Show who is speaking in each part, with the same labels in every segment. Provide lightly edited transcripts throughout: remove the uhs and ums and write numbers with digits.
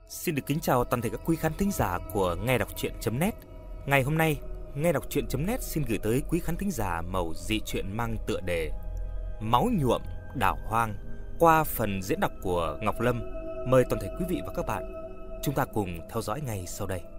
Speaker 1: Xin được kính chào toàn thể các quý khán thính giả của Nghe Đọc Truyện.net. Ngày hôm nay, Nghe Đọc Truyện.net xin gửi tới quý khán thính giả mẩu dị truyện mang tựa đề Máu nhuộm đảo hoang qua phần diễn đọc của Ngọc Lâm. Mời toàn thể quý vị và các bạn chúng ta cùng theo dõi ngay sau đây.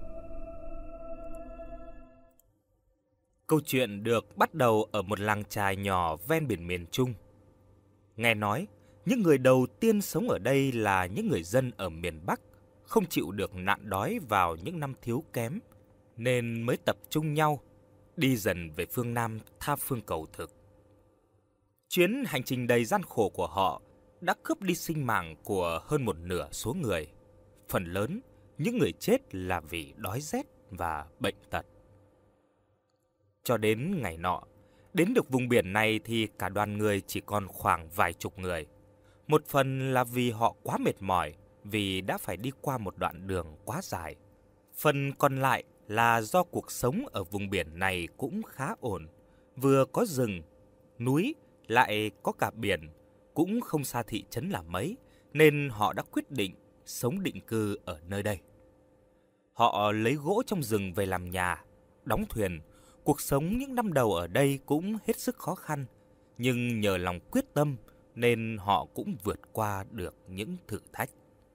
Speaker 1: Câu chuyện được bắt đầu ở một làng chài nhỏ ven biển miền Trung. Nghe nói, những người đầu tiên sống ở đây là những người dân ở miền Bắc, không chịu được nạn đói vào những năm thiếu kém, nên mới tập trung nhau, đi dần về phương Nam tha phương cầu thực. Chuyến hành trình đầy gian khổ của họ đã cướp đi sinh mạng của hơn một nửa số người. Phần lớn, những người chết là vì đói rét và bệnh tật. Cho đến ngày nọ, đến được vùng biển này thì cả đoàn người chỉ còn khoảng vài chục người. Một phần là vì họ quá mệt mỏi, vì đã phải đi qua một đoạn đường quá dài. Phần còn lại là do cuộc sống ở vùng biển này cũng khá ổn. Vừa có rừng, núi, lại có cả biển, cũng không xa thị trấn là mấy, nên họ đã quyết định sống định cư ở nơi đây. Họ lấy gỗ trong rừng về làm nhà, đóng thuyền. Cuộc sống những năm đầu ở đây cũng hết sức khó khăn, nhưng nhờ lòng quyết tâm nên họ cũng vượt qua được những thử thách.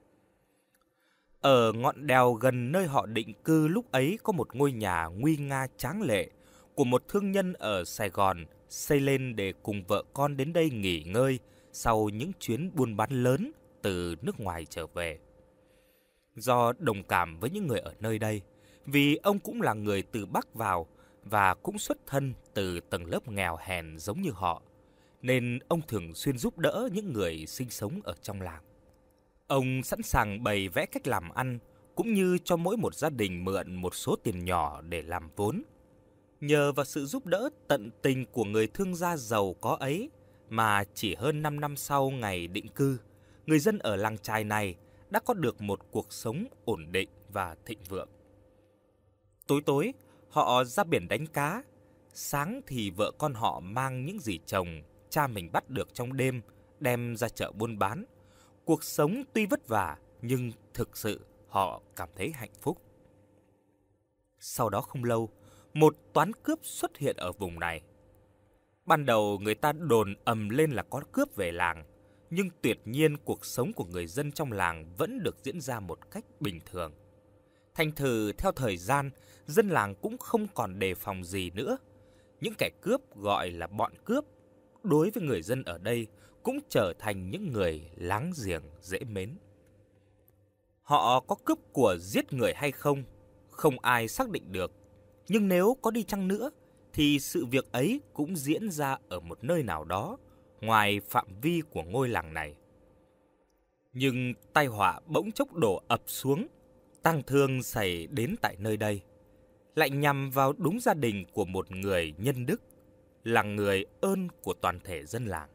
Speaker 1: Ở ngọn đèo gần nơi họ định cư lúc ấy có một ngôi nhà nguy nga tráng lệ của một thương nhân ở Sài Gòn xây lên để cùng vợ con đến đây nghỉ ngơi sau những chuyến buôn bán lớn từ nước ngoài trở về. Do đồng cảm với những người ở nơi đây, vì ông cũng là người từ Bắc vào và cũng xuất thân từ tầng lớp nghèo hèn giống như họ, nên ông thường xuyên giúp đỡ những người sinh sống ở trong làng. Ông sẵn sàng bày vẽ cách làm ăn, cũng như cho mỗi một gia đình mượn một số tiền nhỏ để làm vốn. Nhờ vào sự giúp đỡ tận tình của người thương gia giàu có ấy, mà chỉ hơn 5 năm sau ngày định cư, người dân ở làng chài này đã có được một cuộc sống ổn định và thịnh vượng. Tối tối, họ ra biển đánh cá. Sáng thì vợ con họ mang những gì chồng, cha mình bắt được trong đêm, đem ra chợ buôn bán. Cuộc sống tuy vất vả, nhưng thực sự họ cảm thấy hạnh phúc. Sau đó không lâu, một toán cướp xuất hiện ở vùng này. Ban đầu người ta đồn ầm lên là có cướp về làng, nhưng tuyệt nhiên cuộc sống của người dân trong làng vẫn được diễn ra một cách bình thường. Thành thử theo thời gian, dân làng cũng không còn đề phòng gì nữa. Những kẻ cướp gọi là bọn cướp, đối với người dân ở đây cũng trở thành những người láng giềng dễ mến. Họ có cướp của giết người hay không, không ai xác định được. Nhưng nếu có đi chăng nữa, thì sự việc ấy cũng diễn ra ở một nơi nào đó, ngoài phạm vi của ngôi làng này. Nhưng tai họa bỗng chốc đổ ập xuống, tang thương xảy đến tại nơi đây, lại nhằm vào đúng gia đình của một người nhân đức, là người ơn của toàn thể dân làng.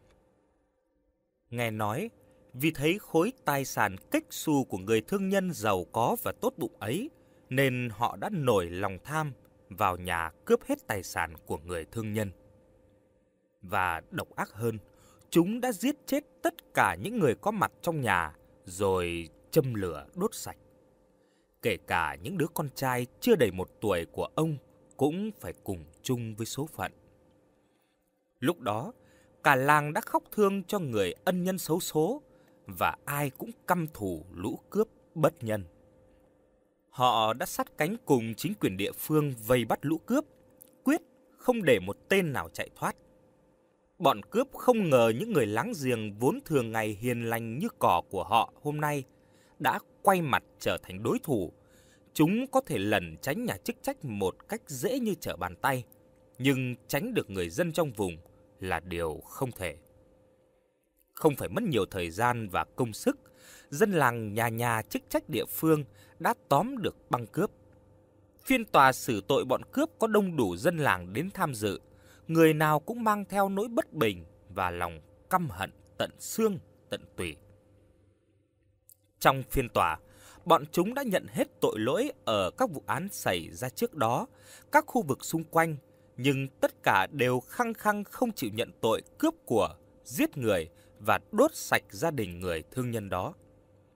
Speaker 1: Nghe nói, vì thấy khối tài sản kếch xù của người thương nhân giàu có và tốt bụng ấy, nên họ đã nổi lòng tham vào nhà cướp hết tài sản của người thương nhân. Và độc ác hơn, chúng đã giết chết tất cả những người có mặt trong nhà, rồi châm lửa đốt sạch. Kể cả những đứa con trai chưa đầy 1 tuổi của ông cũng phải cùng chung với số phận. Lúc đó, cả làng đã khóc thương cho người ân nhân xấu số, và ai cũng căm thù lũ cướp bất nhân. Họ đã sát cánh cùng chính quyền địa phương vây bắt lũ cướp, quyết không để một tên nào chạy thoát. Bọn cướp không ngờ những người láng giềng vốn thường ngày hiền lành như cỏ của họ hôm nay đã quay mặt trở thành đối thủ. Chúng có thể lẩn tránh nhà chức trách một cách dễ như trở bàn tay, nhưng tránh được người dân trong vùng là điều không thể. Không phải mất nhiều thời gian và công sức, dân làng nhà nhà chức trách địa phương đã tóm được băng cướp. Phiên tòa xử tội bọn cướp có đông đủ dân làng đến tham dự, người nào cũng mang theo nỗi bất bình và lòng căm hận tận xương tận tủy. Trong phiên tòa, bọn chúng đã nhận hết tội lỗi ở các vụ án xảy ra trước đó, các khu vực xung quanh, nhưng tất cả đều khăng khăng không chịu nhận tội cướp của, giết người và đốt sạch gia đình người thương nhân đó.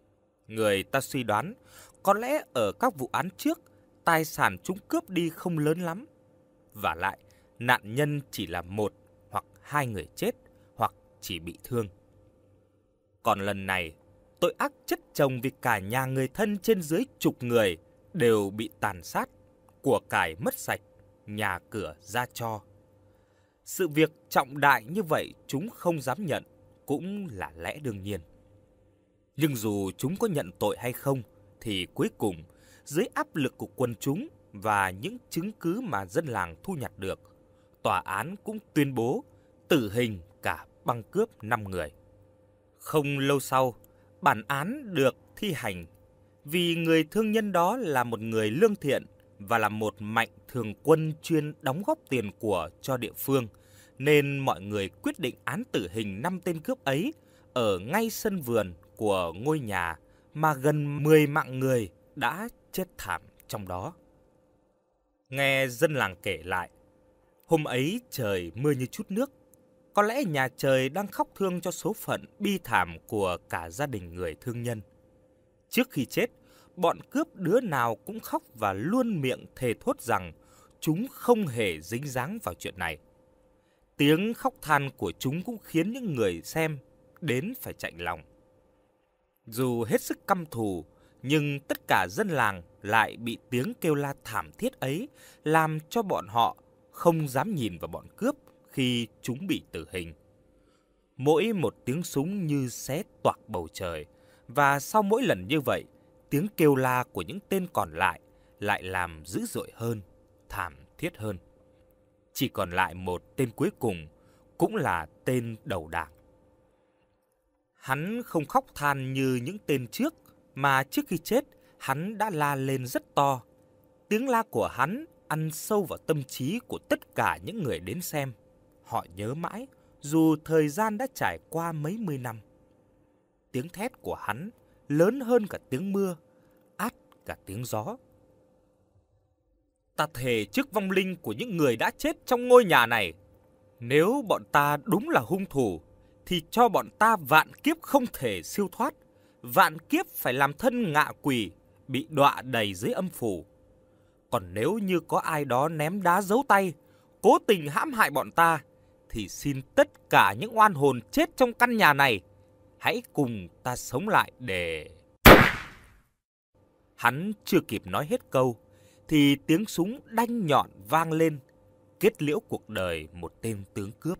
Speaker 1: Người ta suy đoán, có lẽ ở các vụ án trước, tài sản chúng cướp đi không lớn lắm. Vả lại, nạn nhân chỉ là một hoặc hai người chết, hoặc chỉ bị thương. Còn lần này, tội ác chất chồng vì cả nhà người thân trên dưới chục người đều bị tàn sát, của cải mất sạch, nhà cửa ra tro. Sự việc trọng đại như vậy chúng không dám nhận, cũng là lẽ đương nhiên. Nhưng dù chúng có nhận tội hay không, thì cuối cùng, dưới áp lực của quần chúng và những chứng cứ mà dân làng thu nhặt được, tòa án cũng tuyên bố tử hình cả băng cướp 5 người. Không lâu sau, bản án được thi hành. Vì người thương nhân đó là một người lương thiện và là một mạnh thường quân chuyên đóng góp tiền của cho địa phương, nên mọi người quyết định án tử hình 5 tên cướp ấy ở ngay sân vườn của ngôi nhà mà gần 10 mạng người đã chết thảm trong đó. Nghe dân làng kể lại, hôm ấy trời mưa như chút nước. Có lẽ nhà trời đang khóc thương cho số phận bi thảm của cả gia đình người thương nhân. Trước khi chết, bọn cướp đứa nào cũng khóc và luôn miệng thề thốt rằng chúng không hề dính dáng vào chuyện này. Tiếng khóc than của chúng cũng khiến những người xem đến phải chạnh lòng. Dù hết sức căm thù, nhưng tất cả dân làng lại bị tiếng kêu la thảm thiết ấy làm cho bọn họ không dám nhìn vào bọn cướp khi chúng bị tử hình. Mỗi một tiếng súng như xé toạc bầu trời, và sau mỗi lần như vậy, tiếng kêu la của những tên còn lại làm dữ dội hơn, thảm thiết hơn. Chỉ còn lại một tên cuối cùng, cũng là tên đầu đảng. Hắn không khóc than như những tên trước, mà trước khi chết, hắn đã la lên rất to. Tiếng la của hắn ăn sâu vào tâm trí của tất cả những người đến xem. Họ nhớ mãi, dù thời gian đã trải qua mấy mươi năm. Tiếng thét của hắn lớn hơn cả tiếng mưa, át cả tiếng gió. Ta thề trước vong linh của những người đã chết trong ngôi nhà này, nếu bọn ta đúng là hung thủ, thì cho bọn ta vạn kiếp không thể siêu thoát, vạn kiếp phải làm thân ngạ quỷ, bị đọa đầy dưới âm phủ. Còn nếu như có ai đó ném đá giấu tay, cố tình hãm hại bọn ta, thì xin tất cả những oan hồn chết trong căn nhà này, hãy cùng ta sống lại để... Hắn chưa kịp nói hết câu, thì tiếng súng đanh nhọn vang lên, kết liễu cuộc đời một tên tướng cướp.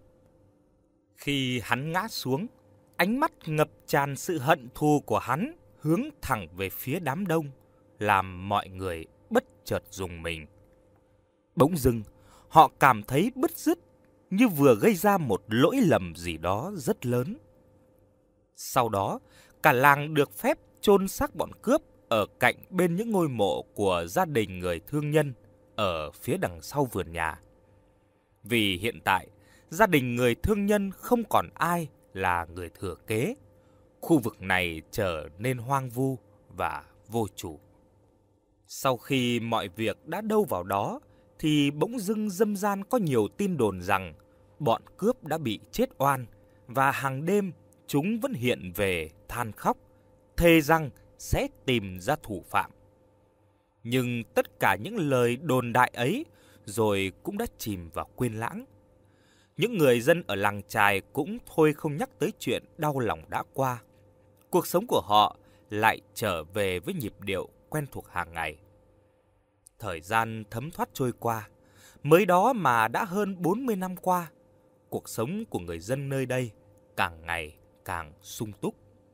Speaker 1: Khi hắn ngã xuống, ánh mắt ngập tràn sự hận thù của hắn hướng thẳng về phía đám đông, làm mọi người bất chợt rùng mình. Bỗng dưng, họ cảm thấy bứt rứt, như vừa gây ra một lỗi lầm gì đó rất lớn. Sau đó, cả làng được phép chôn xác bọn cướp ở cạnh bên những ngôi mộ của gia đình người thương nhân ở phía đằng sau vườn nhà. Vì hiện tại, gia đình người thương nhân không còn ai là người thừa kế. Khu vực này trở nên hoang vu và vô chủ. Sau khi mọi việc đã đâu vào đó, thì bỗng dưng dâm gian có nhiều tin đồn rằng bọn cướp đã bị chết oan, và hàng đêm chúng vẫn hiện về than khóc, thề rằng sẽ tìm ra thủ phạm. Nhưng tất cả những lời đồn đại ấy rồi cũng đã chìm vào quên lãng. Những người dân ở làng chài cũng thôi không nhắc tới chuyện đau lòng đã qua. Cuộc sống của họ lại trở về với nhịp điệu quen thuộc hàng ngày. Thời gian thấm thoát trôi qua, mới đó mà đã hơn 40 năm qua, cuộc sống của người dân nơi đây càng ngày càng sung túc.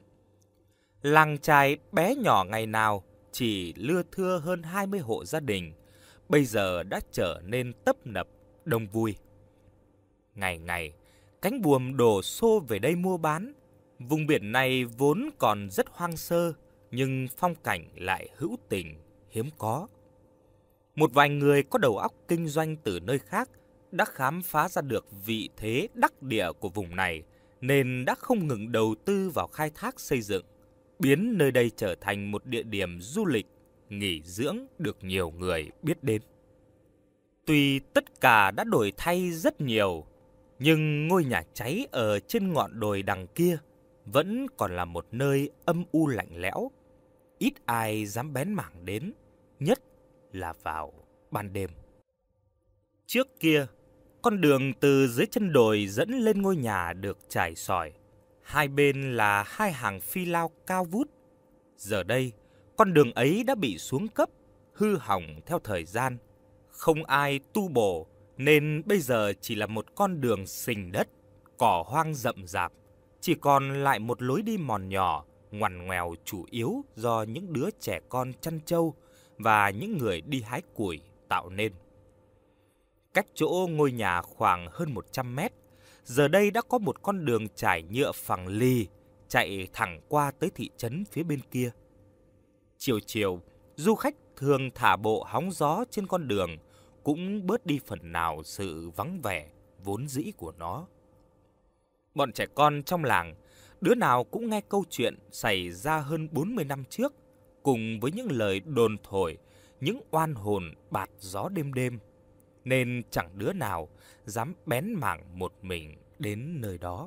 Speaker 1: Làng chài bé nhỏ ngày nào chỉ lưa thưa hơn 20 hộ gia đình, bây giờ đã trở nên tấp nập, đông vui. Ngày ngày, cánh buồm đổ xô về đây mua bán. Vùng biển này vốn còn rất hoang sơ, nhưng phong cảnh lại hữu tình, hiếm có. Một vài người có đầu óc kinh doanh từ nơi khác đã khám phá ra được vị thế đắc địa của vùng này, nên đã không ngừng đầu tư vào khai thác xây dựng, biến nơi đây trở thành một địa điểm du lịch, nghỉ dưỡng được nhiều người biết đến. Tuy tất cả đã đổi thay rất nhiều, nhưng ngôi nhà cháy ở trên ngọn đồi đằng kia vẫn còn là một nơi âm u lạnh lẽo, ít ai dám bén mảng đến, nhất là vào ban đêm. Trước kia, con đường từ dưới chân đồi dẫn lên ngôi nhà được trải sỏi. Hai bên là hai hàng phi lao cao vút. Giờ đây, con đường ấy đã bị xuống cấp, hư hỏng theo thời gian. Không ai tu bổ nên bây giờ chỉ là một con đường sình đất, cỏ hoang rậm rạp. Chỉ còn lại một lối đi mòn nhỏ, ngoằn ngoèo chủ yếu do những đứa trẻ con chăn trâu và những người đi hái củi tạo nên. Cách chỗ ngôi nhà khoảng hơn 100 mét, giờ đây đã có một con đường trải nhựa phẳng lì chạy thẳng qua tới thị trấn phía bên kia. Chiều chiều, du khách thường thả bộ hóng gió trên con đường, cũng bớt đi phần nào sự vắng vẻ vốn dĩ của nó. Bọn trẻ con trong làng, đứa nào cũng nghe câu chuyện xảy ra hơn 40 năm trước, cùng với những lời đồn thổi, những oan hồn bạt gió đêm đêm, nên chẳng đứa nào dám bén mảng một mình đến nơi đó.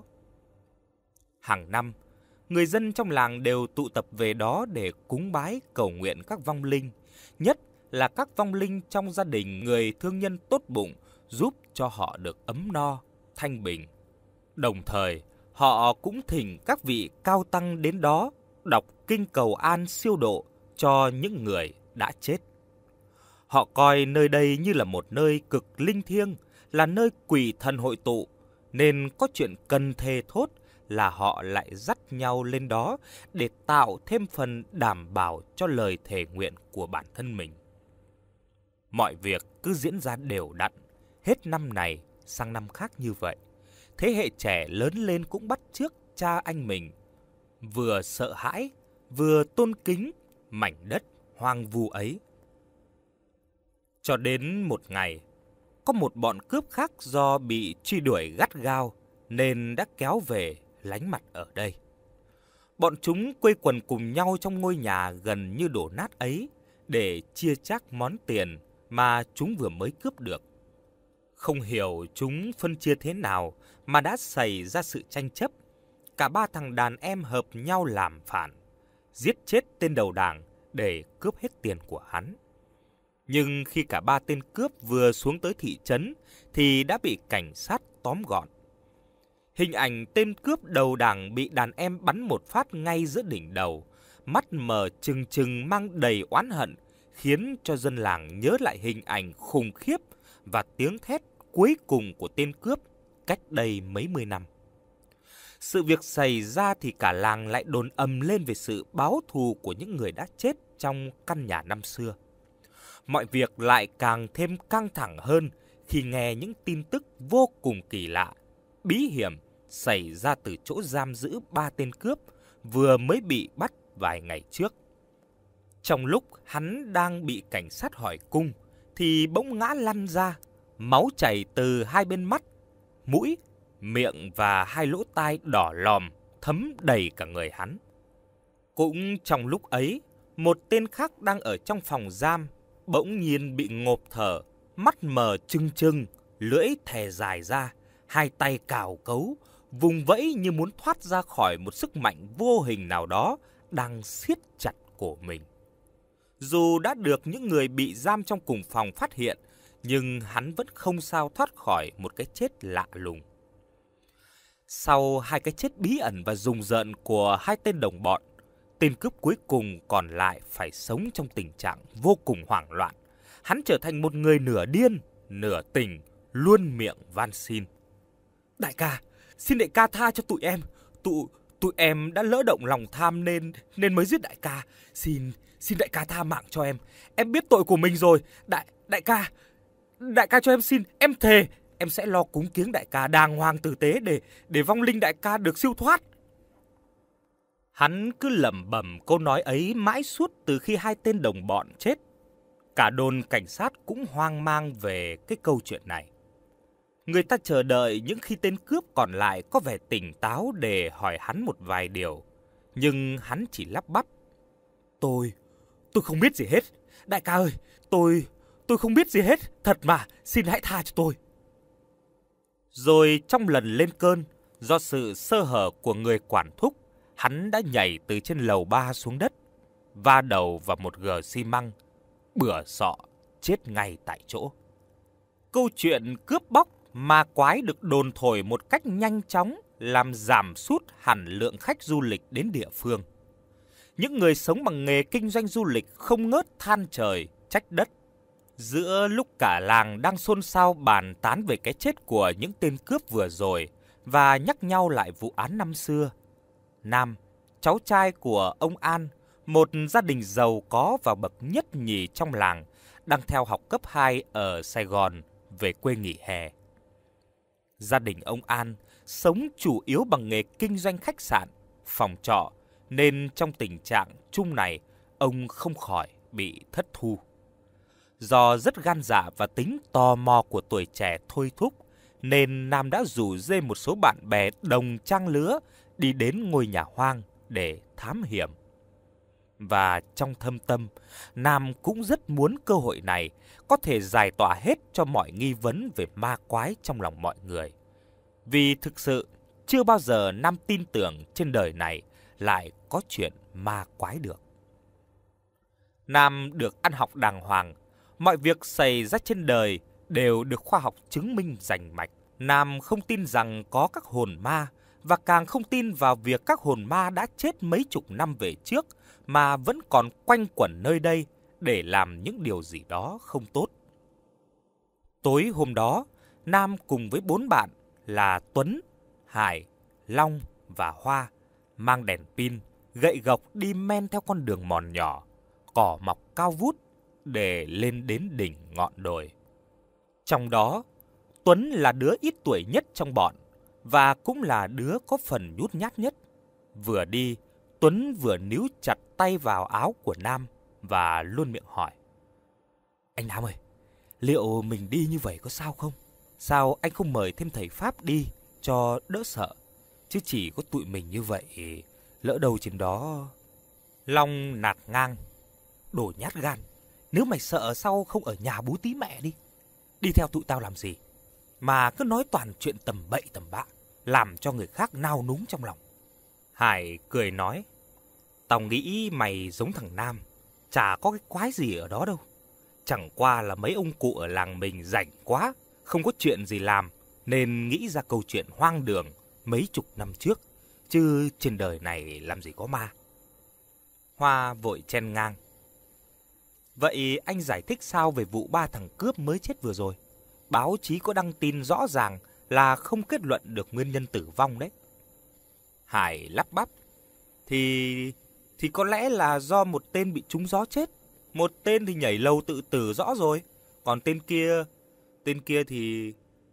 Speaker 1: Hàng năm, người dân trong làng đều tụ tập về đó để cúng bái cầu nguyện các vong linh, nhất là các vong linh trong gia đình người thương nhân tốt bụng giúp cho họ được ấm no, thanh bình. Đồng thời, họ cũng thỉnh các vị cao tăng đến đó đọc kinh cầu an siêu độ cho những người đã chết. Họ coi nơi đây như là một nơi cực linh thiêng, là nơi quỷ thần hội tụ, nên có chuyện cần thề thốt là họ lại dắt nhau lên đó để tạo thêm phần đảm bảo cho lời thề nguyện của bản thân mình. Mọi việc cứ diễn ra đều đặn, hết năm này sang năm khác như vậy. Thế hệ trẻ lớn lên cũng bắt chước cha anh mình, vừa sợ hãi, vừa tôn kính mảnh đất hoang vu ấy. Cho đến một ngày, có một bọn cướp khác do bị truy đuổi gắt gao nên đã kéo về lánh mặt ở đây. Bọn chúng quây quần cùng nhau trong ngôi nhà gần như đổ nát ấy để chia chác món tiền mà chúng vừa mới cướp được. Không hiểu chúng phân chia thế nào mà đã xảy ra sự tranh chấp. Cả ba thằng đàn em hợp nhau làm phản, giết chết tên đầu đảng để cướp hết tiền của hắn. Nhưng khi cả ba tên cướp vừa xuống tới thị trấn thì đã bị cảnh sát tóm gọn. Hình ảnh tên cướp đầu đảng bị đàn em bắn một phát ngay giữa đỉnh đầu, mắt mờ trừng trừng mang đầy oán hận, khiến cho dân làng nhớ lại hình ảnh khủng khiếp và tiếng thét cuối cùng của tên cướp cách đây mấy mươi năm. Sự việc xảy ra thì cả làng lại đồn ầm lên về sự báo thù của những người đã chết trong căn nhà năm xưa. Mọi việc lại càng thêm căng thẳng hơn khi nghe những tin tức vô cùng kỳ lạ, bí hiểm xảy ra từ chỗ giam giữ ba tên cướp vừa mới bị bắt vài ngày trước. Trong lúc hắn đang bị cảnh sát hỏi cung thì bỗng ngã lăn ra, máu chảy từ hai bên mắt, mũi, miệng và hai lỗ tai đỏ lòm thấm đầy cả người hắn. Cũng trong lúc ấy, một tên khác đang ở trong phòng giam bỗng nhiên bị ngộp thở, mắt mờ trừng trừng, lưỡi thè dài ra, hai tay cào cấu, vùng vẫy như muốn thoát ra khỏi một sức mạnh vô hình nào đó đang siết chặt cổ mình. Dù đã được những người bị giam trong cùng phòng phát hiện, nhưng hắn vẫn không sao thoát khỏi một cái chết lạ lùng. Sau hai cái chết bí ẩn và rùng rợn của hai tên đồng bọn, tên cướp cuối cùng còn lại phải sống trong tình trạng vô cùng hoảng loạn. Hắn trở thành một người nửa điên, nửa tỉnh, luôn miệng van xin. Đại ca, xin đại ca tha cho tụi em. Tụi em đã lỡ động lòng tham nên mới giết đại ca. Xin đại ca tha mạng cho em. Em biết tội của mình rồi. Đại ca cho em xin, em thề em sẽ lo cúng kiếng đại ca đàng hoàng tử tế để vong linh đại ca được siêu thoát. Hắn cứ lẩm bẩm câu nói ấy mãi suốt từ khi hai tên đồng bọn chết. Cả đồn cảnh sát cũng hoang mang về cái câu chuyện này. Người ta chờ đợi những khi tên cướp còn lại có vẻ tỉnh táo để hỏi hắn một vài điều. Nhưng hắn chỉ lắp bắp. Tôi không biết gì hết. Đại ca ơi, tôi không biết gì hết. Thật mà, xin hãy tha cho tôi. Rồi trong lần lên cơn, do sự sơ hở của người quản thúc, hắn đã nhảy từ trên lầu 3 xuống đất. va đầu vào một gờ xi măng, bửa sọ, chết ngay tại chỗ. Câu chuyện cướp bóc ma quái được đồn thổi một cách nhanh chóng, làm giảm sút hẳn lượng khách du lịch đến địa phương. Những người sống bằng nghề kinh doanh du lịch không ngớt than trời, trách đất. Giữa lúc cả làng đang xôn xao bàn tán về cái chết của những tên cướp vừa rồi và nhắc nhau lại vụ án năm xưa, Nam, cháu trai của ông An, một gia đình giàu có và bậc nhất nhì trong làng, đang theo học cấp 2 ở Sài Gòn, về quê nghỉ hè. Gia đình ông An sống chủ yếu bằng nghề kinh doanh khách sạn, phòng trọ, nên trong tình trạng chung này, ông không khỏi bị thất thu. Do rất gan dạ và tính tò mò của tuổi trẻ thôi thúc, nên Nam đã rủ rê một số bạn bè đồng trang lứa đi đến ngôi nhà hoang để thám hiểm. Và trong thâm tâm, Nam cũng rất muốn cơ hội này có thể giải tỏa hết cho mọi nghi vấn về ma quái trong lòng mọi người. Vì thực sự, chưa bao giờ Nam tin tưởng trên đời này lại có chuyện ma quái được. Nam được ăn học đàng hoàng, mọi việc xảy ra trên đời đều được khoa học chứng minh rành mạch. Nam không tin rằng có các hồn ma, và càng không tin vào việc các hồn ma đã chết mấy chục năm về trước mà vẫn còn quanh quẩn nơi đây để làm những điều gì đó không tốt. Tối hôm đó, Nam cùng với 4 bạn là Tuấn, Hải, Long và Hoa mang đèn pin, gậy gộc đi men theo con đường mòn nhỏ, cỏ mọc cao vút để lên đến đỉnh ngọn đồi. Trong đó, Tuấn là đứa ít tuổi nhất trong bọn và cũng là đứa có phần nhút nhát nhất. Vừa đi, Tuấn vừa níu chặt tay vào áo của Nam và luôn miệng hỏi: "Anh Nam ơi, liệu mình đi như vậy có sao không? Sao anh không mời thêm thầy Pháp đi cho đỡ sợ? Chứ chỉ có tụi mình như vậy, lỡ đâu trên đó..." Long nạt ngang: "Đồ nhát gan, nếu mày sợ sao không ở nhà bú tí mẹ đi. Đi theo tụi tao làm gì mà cứ nói toàn chuyện tầm bậy tầm bạ, làm cho người khác nao núng trong lòng." Hải cười nói: "Tao nghĩ mày giống thằng Nam, chả có cái quái gì ở đó đâu. Chẳng qua là mấy ông cụ ở làng mình rảnh quá, không có chuyện gì làm, nên nghĩ ra câu chuyện hoang đường mấy chục năm trước, chứ trên đời này làm gì có ma." Hoa vội chen ngang: "Vậy anh giải thích sao về vụ 3 thằng cướp mới chết vừa rồi? Báo chí có đăng tin rõ ràng là không kết luận được nguyên nhân tử vong đấy." Hải lắp bắp: Thì có lẽ là do một tên bị trúng gió chết, một tên thì nhảy lầu tự tử rõ rồi, còn tên kia thì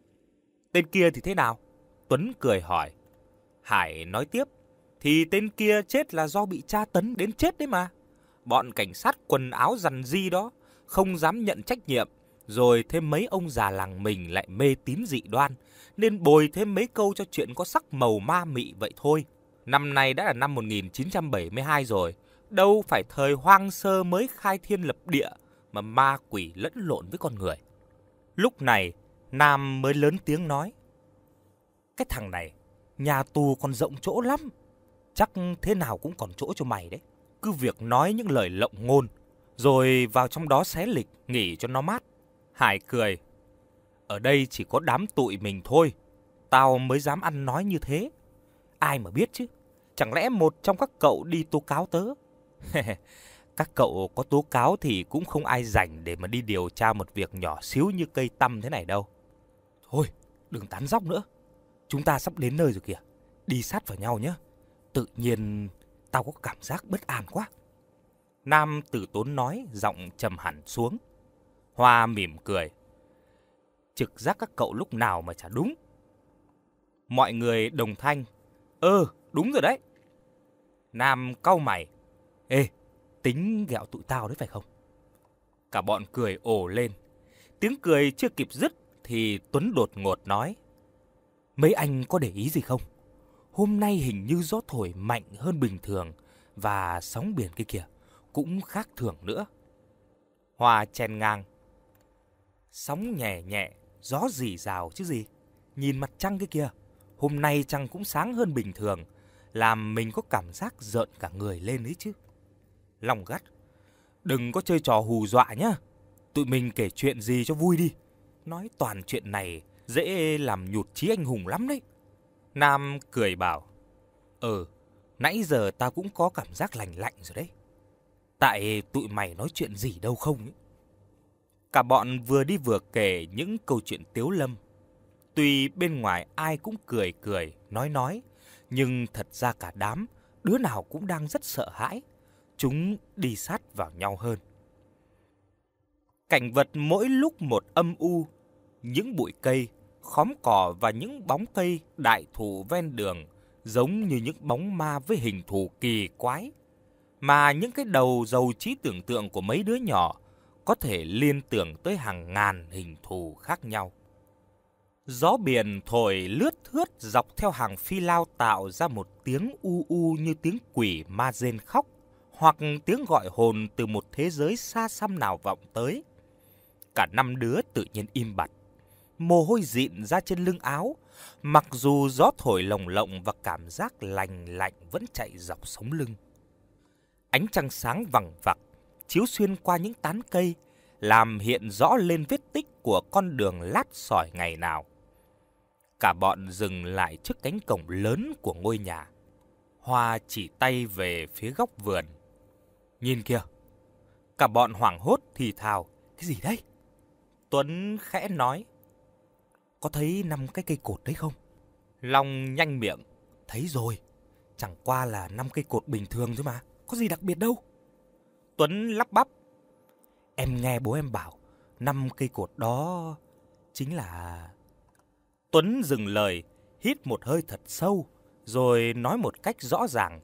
Speaker 1: thế nào?" Tuấn cười hỏi. Hải nói tiếp: "Thì tên kia chết là do bị tra tấn đến chết đấy mà. Bọn cảnh sát quần áo rằn ri đó không dám nhận trách nhiệm, rồi thêm mấy ông già làng mình lại mê tín dị đoan, nên bồi thêm mấy câu cho chuyện có sắc màu ma mị vậy thôi. Năm nay đã là năm 1972 rồi, đâu phải thời hoang sơ mới khai thiên lập địa mà ma quỷ lẫn lộn với con người." Lúc này, Nam mới lớn tiếng nói: "Cái thằng này, nhà tù còn rộng chỗ lắm, chắc thế nào cũng còn chỗ cho mày đấy. Cứ việc nói những lời lộng ngôn, rồi vào trong đó xé lịch, nghỉ cho nó mát." Hải cười: "Ở đây chỉ có đám tụi mình thôi, tao mới dám ăn nói như thế. Ai mà biết chứ, chẳng lẽ một trong các cậu đi tố cáo tớ?" "Các cậu có tố cáo thì cũng không ai rảnh để mà đi điều tra một việc nhỏ xíu như cây tăm thế này đâu. Thôi, đừng tán dóc nữa. Chúng ta sắp đến nơi rồi kìa. Đi sát vào nhau nhé. Tự nhiên tao có cảm giác bất an quá." Nam tử tốn nói, giọng trầm hẳn xuống. Hoa mỉm cười: "Trực giác các cậu lúc nào mà chả đúng." Mọi người đồng thanh: "Đúng rồi đấy." Nam cau mày: "Ê, tính ghẹo tụi tao đấy phải không?" Cả bọn cười ồ lên. Tiếng cười chưa kịp dứt thì Tuấn đột ngột nói: "Mấy anh có để ý gì không? Hôm nay hình như gió thổi mạnh hơn bình thường, và sóng biển kia kìa cũng khác thường nữa." Hoa chen ngang: "Sóng nhẹ nhẹ, gió rì rào chứ gì. Nhìn mặt trăng kia kìa, hôm nay trăng cũng sáng hơn bình thường, làm mình có cảm giác rợn cả người lên đấy chứ." Long gắt: "Đừng có chơi trò hù dọa nhá. Tụi mình kể chuyện gì cho vui đi. Nói toàn chuyện này dễ làm nhụt chí anh hùng lắm đấy." Nam cười bảo: Nãy giờ tao cũng có cảm giác lành lạnh rồi đấy. Tại tụi mày nói chuyện gì đâu không ấy." Cả bọn vừa đi vừa kể những câu chuyện tiếu lâm. Tuy bên ngoài ai cũng cười cười, nói, nhưng thật ra cả đám, đứa nào cũng đang rất sợ hãi. Chúng đi sát vào nhau hơn. Cảnh vật mỗi lúc một âm u. Những bụi cây, khóm cỏ và những bóng cây đại thụ ven đường giống như những bóng ma với hình thù kỳ quái, mà những cái đầu giàu trí tưởng tượng của mấy đứa nhỏ có thể liên tưởng tới hàng ngàn hình thù khác nhau. Gió biển thổi lướt thướt dọc theo hàng phi lao tạo ra một tiếng u u như tiếng quỷ ma rên khóc, hoặc tiếng gọi hồn từ một thế giới xa xăm nào vọng tới. Cả năm đứa tự nhiên im bặt, mồ hôi dịn ra trên lưng áo, mặc dù gió thổi lồng lộng và cảm giác lành lạnh vẫn chạy dọc sống lưng. Ánh trăng sáng vằng vặc chiếu xuyên qua những tán cây, làm hiện rõ lên vết tích của con đường lát sỏi ngày nào. Cả bọn dừng lại trước cánh cổng lớn của ngôi nhà. Hoa chỉ tay về phía góc vườn. "Nhìn kìa!" Cả bọn hoảng hốt thì thào: "Cái gì đấy?" Tuấn khẽ nói: "Có thấy 5 cái cây cột đấy không?" Long nhanh miệng: "Thấy rồi, chẳng qua là 5 cây cột bình thường thôi mà, có gì đặc biệt đâu." Tuấn lắp bắp: "Em nghe bố em bảo 5 cây cột đó chính là..." Tuấn dừng lời, hít một hơi thật sâu, rồi nói một cách rõ ràng: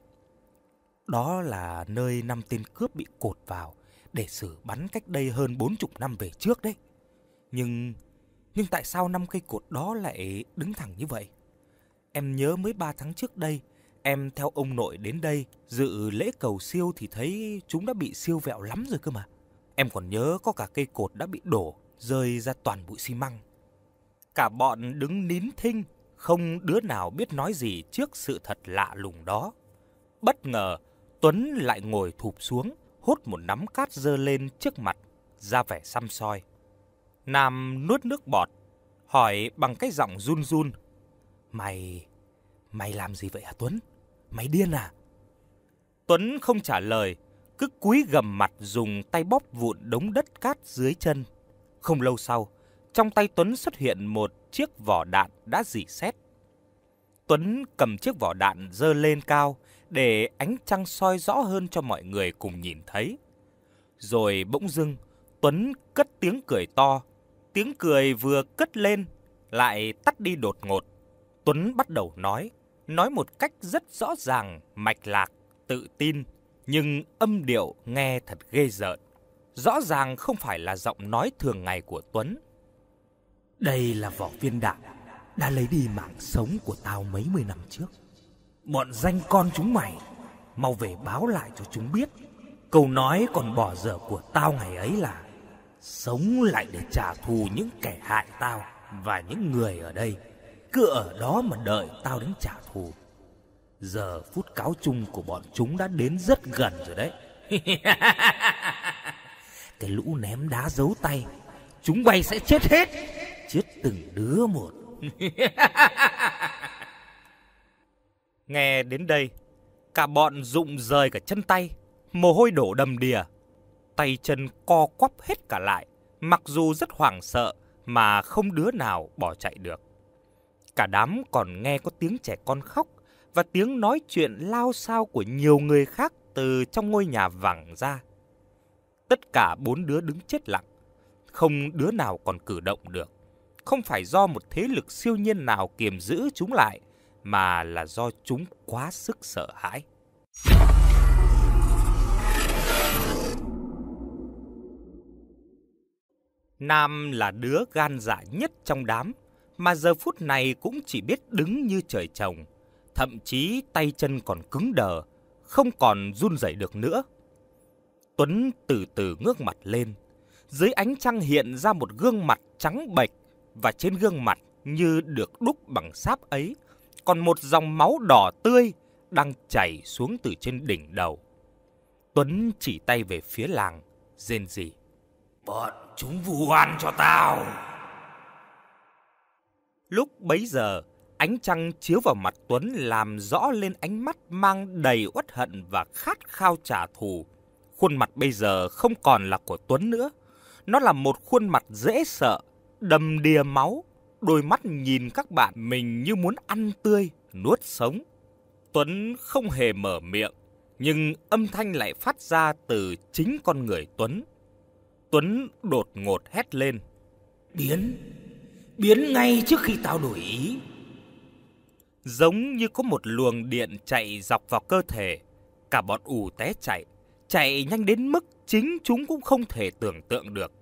Speaker 1: "Đó là nơi 5 tên cướp bị cột vào để xử bắn cách đây hơn 40 năm về trước đấy. Nhưng tại sao 5 cây cột đó lại đứng thẳng như vậy? Em nhớ mới 3 tháng trước đây, em theo ông nội đến đây dự lễ cầu siêu thì thấy chúng đã bị siêu vẹo lắm rồi cơ mà. Em còn nhớ có cả cây cột đã bị đổ, rơi ra toàn bụi xi măng." Cả bọn đứng nín thinh, không đứa nào biết nói gì trước sự thật lạ lùng đó. Bất ngờ, Tuấn lại ngồi thụp xuống, hốt một nắm cát giơ lên trước mặt, ra vẻ săm soi. Nam nuốt nước bọt, hỏi bằng cái giọng run run: Mày làm gì vậy hả Tuấn? Mày điên à?" Tuấn không trả lời, cứ cúi gằm mặt dùng tay bóp vụn đống đất cát dưới chân. Không lâu sau, trong tay Tuấn xuất hiện một chiếc vỏ đạn đã rỉ sét. Tuấn cầm chiếc vỏ đạn giơ lên cao để ánh trăng soi rõ hơn cho mọi người cùng nhìn thấy. Rồi bỗng dưng, Tuấn cất tiếng cười to. Tiếng cười vừa cất lên, lại tắt đi đột ngột. Tuấn bắt đầu nói một cách rất rõ ràng, mạch lạc, tự tin, nhưng âm điệu nghe thật ghê rợn. Rõ ràng không phải là giọng nói thường ngày của Tuấn. "Đây là vỏ viên đạn đã lấy đi mạng sống của tao mấy mươi năm trước. Bọn danh con chúng mày, mau về báo lại cho chúng biết. Câu nói còn bỏ dở của tao ngày ấy là sống lại để trả thù những kẻ hại tao và những người ở đây. Cứ ở đó mà đợi tao đến trả thù. Giờ phút cáo chung của bọn chúng đã đến rất gần rồi đấy." "Cái lũ ném đá giấu tay, chúng bay sẽ chết hết, chết từng đứa một." Nghe đến đây, cả bọn rụng rời cả chân tay, mồ hôi đổ đầm đìa. Tay chân co quắp hết cả lại, mặc dù rất hoảng sợ mà không đứa nào bỏ chạy được. Cả đám còn nghe có tiếng trẻ con khóc và tiếng nói chuyện lao xao của nhiều người khác từ trong ngôi nhà vẳng ra. Tất cả 4 đứa đứng chết lặng, không đứa nào còn cử động được. Không phải do một thế lực siêu nhiên nào kiềm giữ chúng lại, mà là do chúng quá sức sợ hãi. Nam là đứa gan dạ nhất trong đám, mà giờ phút này cũng chỉ biết đứng như trời trồng. Thậm chí tay chân còn cứng đờ, không còn run rẩy được nữa. Tuấn từ từ ngước mặt lên. Dưới ánh trăng hiện ra một gương mặt trắng bệch, và trên gương mặt như được đúc bằng sáp ấy còn một dòng máu đỏ tươi đang chảy xuống từ trên đỉnh đầu. Tuấn chỉ tay về phía làng, rên rỉ: "Bọn chúng vu oan cho tao." Lúc bấy giờ, ánh trăng chiếu vào mặt Tuấn làm rõ lên ánh mắt mang đầy uất hận và khát khao trả thù. Khuôn mặt bây giờ không còn là của Tuấn nữa. Nó là một khuôn mặt dễ sợ, đầm đìa máu, đôi mắt nhìn các bạn mình như muốn ăn tươi, nuốt sống. Tuấn không hề mở miệng, nhưng âm thanh lại phát ra từ chính con người Tuấn. Tuấn đột ngột hét lên: Biến ngay trước khi tao đổi ý." Giống như có một luồng điện chạy dọc vào cơ thể, cả bọn ù té chạy nhanh đến mức chính chúng cũng không thể tưởng tượng được.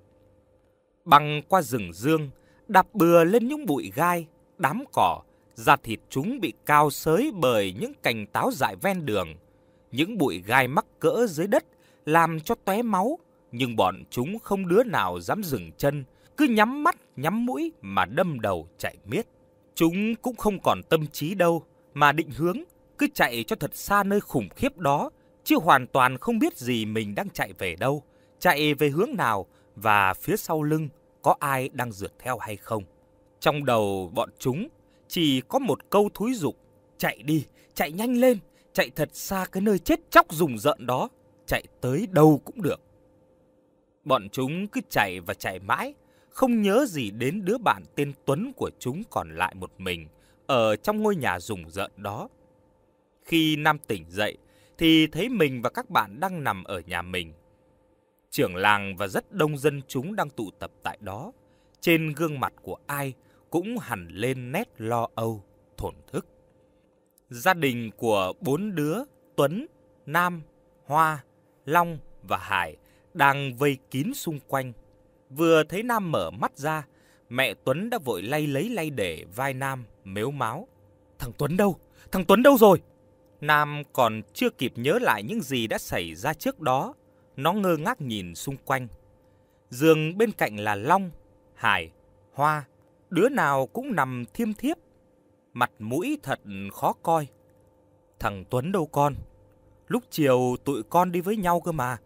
Speaker 1: Băng qua rừng dương, đạp bừa lên những bụi gai, đám cỏ, da thịt chúng bị cào xới bởi những cành táo dại ven đường. Những bụi gai mắc cỡ dưới đất làm cho tóe máu, nhưng bọn chúng không đứa nào dám dừng chân, cứ nhắm mắt, nhắm mũi mà đâm đầu chạy miết. Chúng cũng không còn tâm trí đâu, mà định hướng, cứ chạy cho thật xa nơi khủng khiếp đó, chứ hoàn toàn không biết gì mình đang chạy về đâu, chạy về hướng nào và phía sau lưng có ai đang rượt theo hay không. Trong đầu bọn chúng chỉ có một câu thúi giục: chạy đi, chạy nhanh lên, chạy thật xa cái nơi chết chóc rùng rợn đó, chạy tới đâu cũng được. Bọn chúng cứ chạy và chạy mãi, không nhớ gì đến đứa bạn tên Tuấn của chúng còn lại một mình ở trong ngôi nhà rùng rợn đó. Khi Nam tỉnh dậy thì thấy mình và các bạn đang nằm ở nhà mình. Trưởng làng và rất đông dân chúng đang tụ tập tại đó. Trên gương mặt của ai cũng hằn lên nét lo âu, thổn thức. Gia đình của 4 đứa Tuấn, Nam, Hoa, Long và Hải đang vây kín xung quanh. Vừa thấy Nam mở mắt ra, mẹ Tuấn đã vội lay lấy lay để vai Nam, mếu máo: Thằng Tuấn đâu? Thằng Tuấn đâu rồi?" Nam còn chưa kịp nhớ lại những gì đã xảy ra trước đó. Nó ngơ ngác nhìn xung quanh. Giường bên cạnh là Long, Hải, Hoa, đứa nào cũng nằm thiêm thiếp, mặt mũi thật khó coi. "Thằng Tuấn đâu con? Lúc chiều tụi con đi với nhau cơ mà."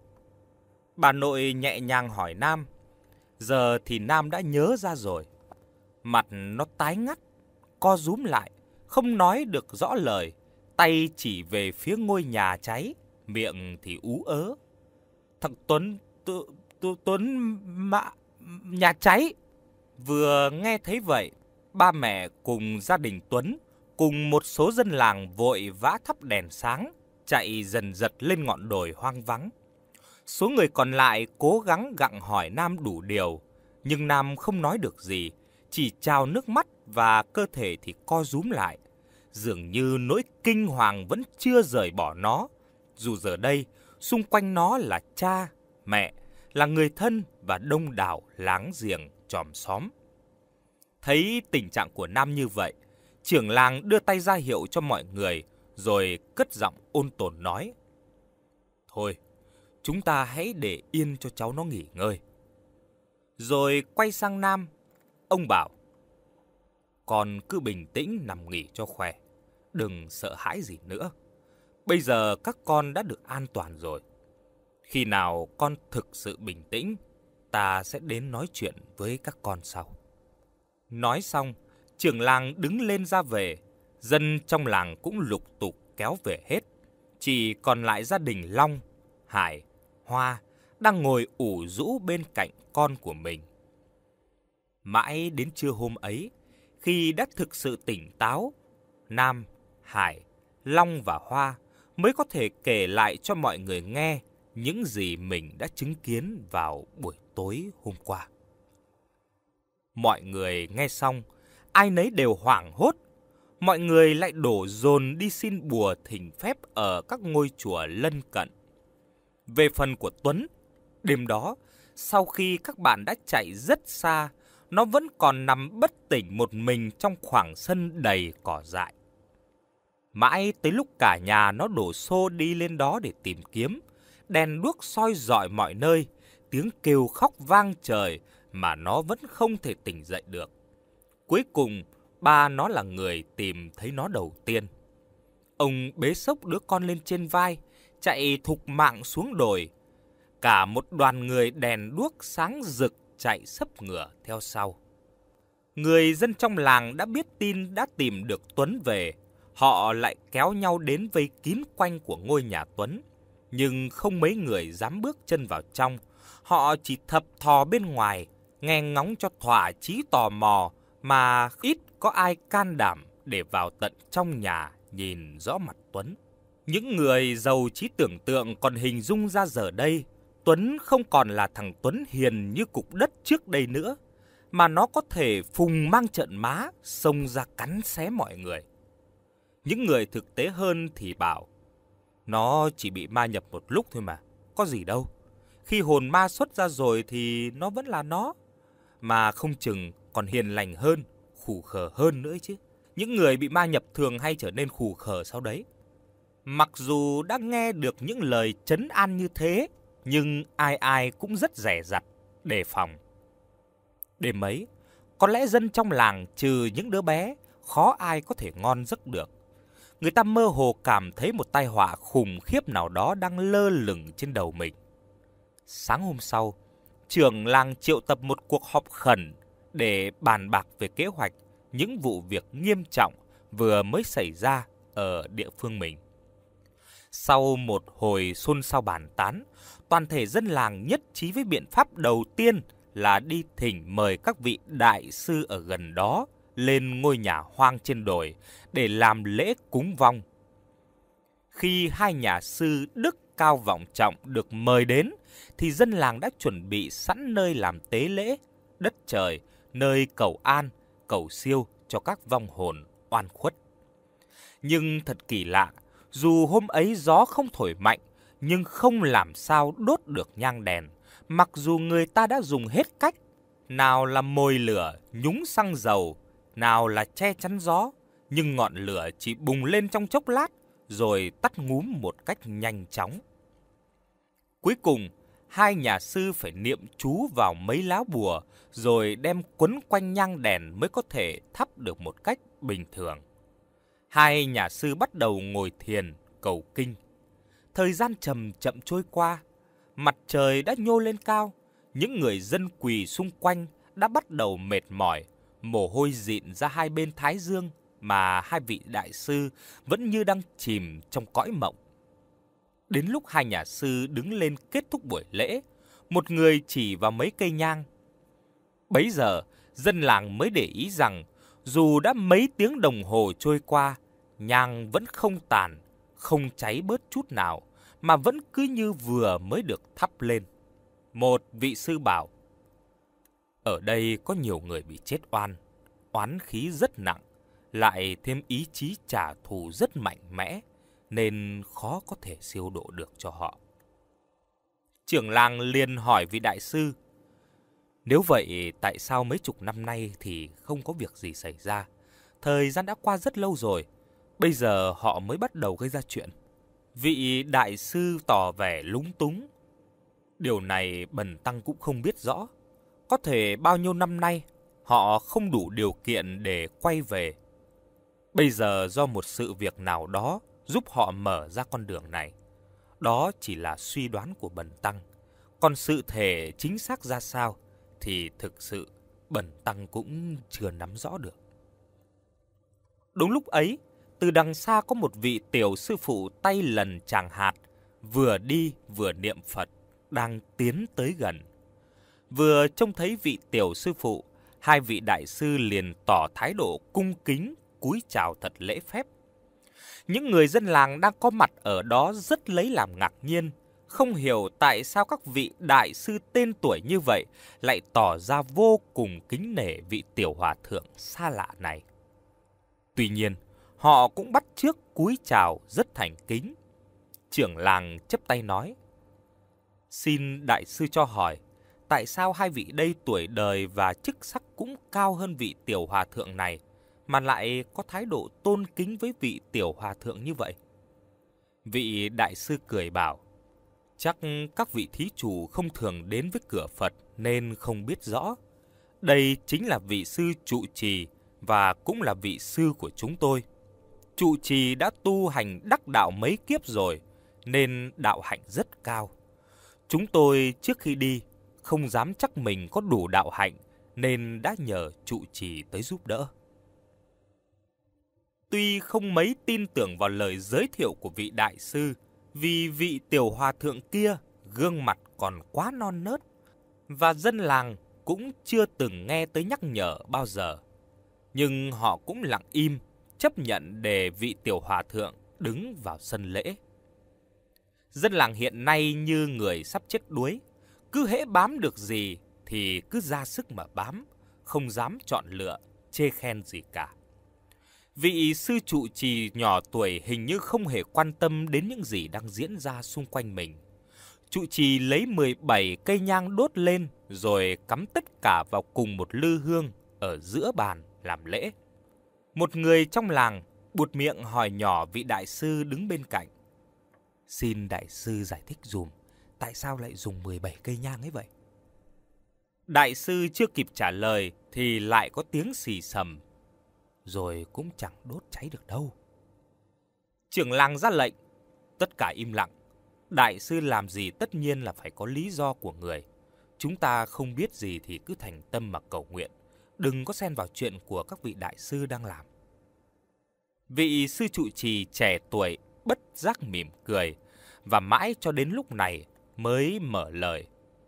Speaker 1: Bà nội nhẹ nhàng hỏi Nam. Giờ thì Nam đã nhớ ra rồi. Mặt nó tái ngắt, co rúm lại, không nói được rõ lời, tay chỉ về phía ngôi nhà cháy, miệng thì ú ớ: "Thằng Tuấn, Tuấn mà nhà cháy." Vừa nghe thấy vậy, ba mẹ cùng gia đình Tuấn cùng một số dân làng vội vã thắp đèn sáng, chạy dần dật lên ngọn đồi hoang vắng. Số người còn lại cố gắng gặng hỏi Nam đủ điều, nhưng Nam không nói được gì, chỉ trào nước mắt và cơ thể thì co rúm lại. Dường như nỗi kinh hoàng vẫn chưa rời bỏ nó, dù giờ đây xung quanh nó là cha, mẹ, là người thân và đông đảo láng giềng chòm xóm. Thấy tình trạng của Nam như vậy, trưởng làng đưa tay ra hiệu cho mọi người, rồi cất giọng ôn tồn nói: "Thôi, chúng ta hãy để yên cho cháu nó nghỉ ngơi." Rồi quay sang Nam, ông bảo: "Con cứ bình tĩnh nằm nghỉ cho khỏe, đừng sợ hãi gì nữa. Bây giờ các con đã được an toàn rồi. Khi nào con thực sự bình tĩnh, ta sẽ đến nói chuyện với các con sau." Nói xong, trưởng làng đứng lên ra về. Dân trong làng cũng lục tục kéo về hết. Chỉ còn lại gia đình Long, Hải, Hoa đang ngồi ủ rũ bên cạnh con của mình. Mãi đến trưa hôm ấy, khi đã thực sự tỉnh táo, Nam, Hải, Long và Hoa mới có thể kể lại cho mọi người nghe những gì mình đã chứng kiến vào buổi tối hôm qua. Mọi người nghe xong, ai nấy đều hoảng hốt. Mọi người lại đổ dồn đi xin bùa thỉnh phép ở các ngôi chùa lân cận. Về phần của Tuấn, đêm đó, sau khi các bạn đã chạy rất xa, nó vẫn còn nằm bất tỉnh một mình trong khoảng sân đầy cỏ dại. Mãi tới lúc cả nhà nó đổ xô đi lên đó để tìm kiếm, đèn đuốc soi rọi mọi nơi, tiếng kêu khóc vang trời mà nó vẫn không thể tỉnh dậy được. Cuối cùng, ba nó là người tìm thấy nó đầu tiên. Ông bế xốc đứa con lên trên vai, chạy thục mạng xuống đồi. Cả một đoàn người đèn đuốc sáng rực chạy xấp ngựa theo sau. Người dân trong làng đã biết tin đã tìm được Tuấn về. Họ lại kéo nhau đến vây kín quanh của ngôi nhà Tuấn. Nhưng không mấy người dám bước chân vào trong. Họ chỉ thập thò bên ngoài, nghe ngóng cho thỏa chí tò mò, mà ít có ai can đảm để vào tận trong nhà nhìn rõ mặt Tuấn. Những người giàu trí tưởng tượng còn hình dung ra giờ đây, Tuấn không còn là thằng Tuấn hiền như cục đất trước đây nữa, mà nó có thể phùng mang trận má, xông ra cắn xé mọi người. Những người thực tế hơn thì bảo, nó chỉ bị ma nhập một lúc thôi mà, có gì đâu. Khi hồn ma xuất ra rồi thì nó vẫn là nó, mà không chừng còn hiền lành hơn, khù khờ hơn nữa chứ. Những người bị ma nhập thường hay trở nên khù khờ sau đấy. Mặc dù đã nghe được những lời trấn an như thế, nhưng ai ai cũng rất dè dặt, đề phòng. Đêm ấy, có lẽ dân trong làng trừ những đứa bé, khó ai có thể ngon giấc được. Người ta mơ hồ cảm thấy một tai họa khủng khiếp nào đó đang lơ lửng trên đầu mình. Sáng hôm sau, trưởng làng triệu tập một cuộc họp khẩn để bàn bạc về kế hoạch những vụ việc nghiêm trọng vừa mới xảy ra ở địa phương mình. Sau một hồi xôn xao bàn tán, toàn thể dân làng nhất trí với biện pháp đầu tiên là đi thỉnh mời các vị đại sư ở gần đó lên ngôi nhà hoang trên đồi để làm lễ cúng vong. Khi hai nhà sư đức cao vọng trọng được mời đến, thì dân làng đã chuẩn bị sẵn nơi làm tế lễ, đất trời, nơi cầu an, cầu siêu cho các vong hồn oan khuất. Nhưng thật kỳ lạ, dù hôm ấy gió không thổi mạnh, nhưng không làm sao đốt được nhang đèn, mặc dù người ta đã dùng hết cách, nào là mồi lửa, nhúng xăng dầu, nào là che chắn gió, nhưng ngọn lửa chỉ bùng lên trong chốc lát, rồi tắt ngúm một cách nhanh chóng. Cuối cùng, hai nhà sư phải niệm chú vào mấy lá bùa, rồi đem quấn quanh nhang đèn mới có thể thắp được một cách bình thường. Hai nhà sư bắt đầu ngồi thiền, cầu kinh. Thời gian chậm chậm trôi qua, mặt trời đã nhô lên cao, những người dân quỳ xung quanh đã bắt đầu mệt mỏi, mồ hôi dịn ra hai bên thái dương, mà hai vị đại sư vẫn như đang chìm trong cõi mộng. Đến lúc hai nhà sư đứng lên kết thúc buổi lễ, một người chỉ vào mấy cây nhang. Bấy giờ, dân làng mới để ý rằng, dù đã mấy tiếng đồng hồ trôi qua, nhang vẫn không tàn, không cháy bớt chút nào, mà vẫn cứ như vừa mới được thắp lên. Một vị sư bảo, ở đây có nhiều người bị chết oan, oán khí rất nặng, lại thêm ý chí trả thù rất mạnh mẽ, nên khó có thể siêu độ được cho họ. Trưởng làng liền hỏi vị đại sư, nếu vậy tại sao mấy chục năm nay thì không có việc gì xảy ra? Thời gian đã qua rất lâu rồi, bây giờ họ mới bắt đầu gây ra chuyện. Vị đại sư tỏ vẻ lúng túng. Điều này bần tăng cũng không biết rõ. Có thể bao nhiêu năm nay họ không đủ điều kiện để quay về. Bây giờ do một sự việc nào đó giúp họ mở ra con đường này. Đó chỉ là suy đoán của bần tăng. Còn sự thể chính xác ra sao thì thực sự bần tăng cũng chưa nắm rõ được. Đúng lúc ấy, từ đằng xa có một vị tiểu sư phụ tay lần tràng hạt, vừa đi vừa niệm Phật, đang tiến tới gần. Vừa trông thấy vị tiểu sư phụ, hai vị đại sư liền tỏ thái độ cung kính, cúi chào thật lễ phép. Những người dân làng đang có mặt ở đó rất lấy làm ngạc nhiên, không hiểu tại sao các vị đại sư tên tuổi như vậy lại tỏ ra vô cùng kính nể vị tiểu hòa thượng xa lạ này. Tuy nhiên, họ cũng bắt chước cúi chào rất thành kính. Trưởng làng chắp tay nói, xin đại sư cho hỏi, tại sao hai vị đây tuổi đời và chức sắc cũng cao hơn vị tiểu hòa thượng này, mà lại có thái độ tôn kính với vị tiểu hòa thượng như vậy? Vị đại sư cười bảo, chắc các vị thí chủ không thường đến với cửa Phật nên không biết rõ. Đây chính là vị sư trụ trì và cũng là vị sư của chúng tôi. Trụ trì đã tu hành đắc đạo mấy kiếp rồi, nên đạo hạnh rất cao. Chúng tôi trước khi đi không dám chắc mình có đủ đạo hạnh nên đã nhờ trụ trì tới giúp đỡ. Tuy không mấy tin tưởng vào lời giới thiệu của vị đại sư, vì vị tiểu hòa thượng kia gương mặt còn quá non nớt, và dân làng cũng chưa từng nghe tới nhắc nhở bao giờ. Nhưng họ cũng lặng im, chấp nhận để vị tiểu hòa thượng đứng vào sân lễ. Dân làng hiện nay như người sắp chết đuối, cứ hễ bám được gì thì cứ ra sức mà bám, không dám chọn lựa, chê khen gì cả. Vị sư trụ trì nhỏ tuổi hình như không hề quan tâm đến những gì đang diễn ra xung quanh mình. Trụ trì lấy 17 cây nhang đốt lên rồi cắm tất cả vào cùng một lư hương ở giữa bàn làm lễ. Một người trong làng buột miệng hỏi nhỏ vị đại sư đứng bên cạnh: "Xin đại sư giải thích dùm, tại sao lại dùng 17 cây nhang ấy vậy?" Đại sư chưa kịp trả lời thì lại có tiếng xì xầm: "Rồi cũng chẳng đốt cháy được đâu." Trưởng làng ra lệnh, tất cả im lặng. Đại sư làm gì tất nhiên là phải có lý do của người. Chúng ta không biết gì thì cứ thành tâm mà cầu nguyện, đừng có xen vào chuyện của các vị đại sư đang làm. Vị sư trụ trì trẻ tuổi bất giác mỉm cười, và mãi cho đến lúc này mới mở lời: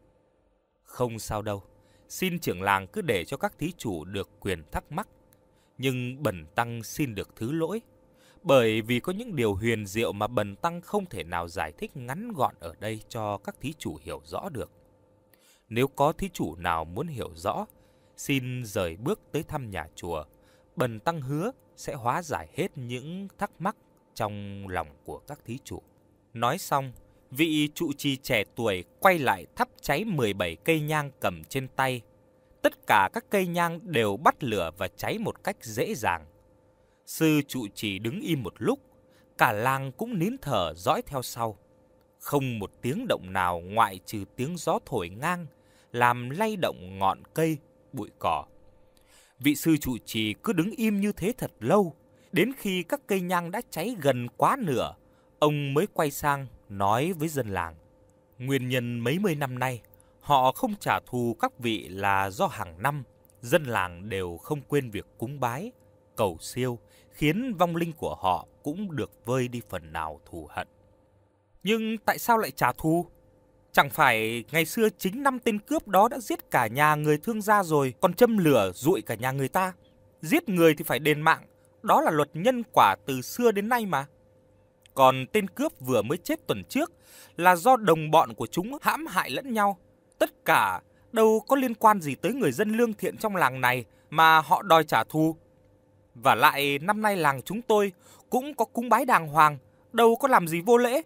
Speaker 1: "Không sao đâu, xin trưởng làng cứ để cho các thí chủ được quyền thắc mắc. Nhưng bần tăng xin được thứ lỗi, bởi vì có những điều huyền diệu mà bần tăng không thể nào giải thích ngắn gọn ở đây cho các thí chủ hiểu rõ được. Nếu có thí chủ nào muốn hiểu rõ, xin rời bước tới thăm nhà chùa. Bần tăng hứa sẽ hóa giải hết những thắc mắc trong lòng của các thí chủ." Nói xong, vị trụ trì trẻ tuổi quay lại thắp cháy 17 cây nhang cầm trên tay. Tất cả các cây nhang đều bắt lửa và cháy một cách dễ dàng. Sư trụ trì đứng im một lúc, cả làng cũng nín thở dõi theo sau. Không một tiếng động nào ngoại trừ tiếng gió thổi ngang, làm lay động ngọn cây, bụi cỏ. Vị sư trụ trì cứ đứng im như thế thật lâu, đến khi các cây nhang đã cháy gần quá nửa, ông mới quay sang nói với dân làng: "Nguyên nhân mấy mươi năm nay, họ không trả thù các vị là do hàng năm, dân làng đều không quên việc cúng bái, cầu siêu, khiến vong linh của họ cũng được vơi đi phần nào thù hận." Nhưng tại sao lại trả thù? Chẳng phải ngày xưa chính 5 tên cướp đó đã giết cả nhà người thương gia rồi, còn châm lửa dụi cả nhà người ta. Giết người thì phải đền mạng, đó là luật nhân quả từ xưa đến nay mà. Còn tên cướp vừa mới chết tuần trước là do đồng bọn của chúng hãm hại lẫn nhau. Tất cả đâu có liên quan gì tới người dân lương thiện trong làng này mà họ đòi trả thù. Và lại năm nay làng chúng tôi cũng có cúng bái đàng hoàng, đâu có làm gì vô lễ.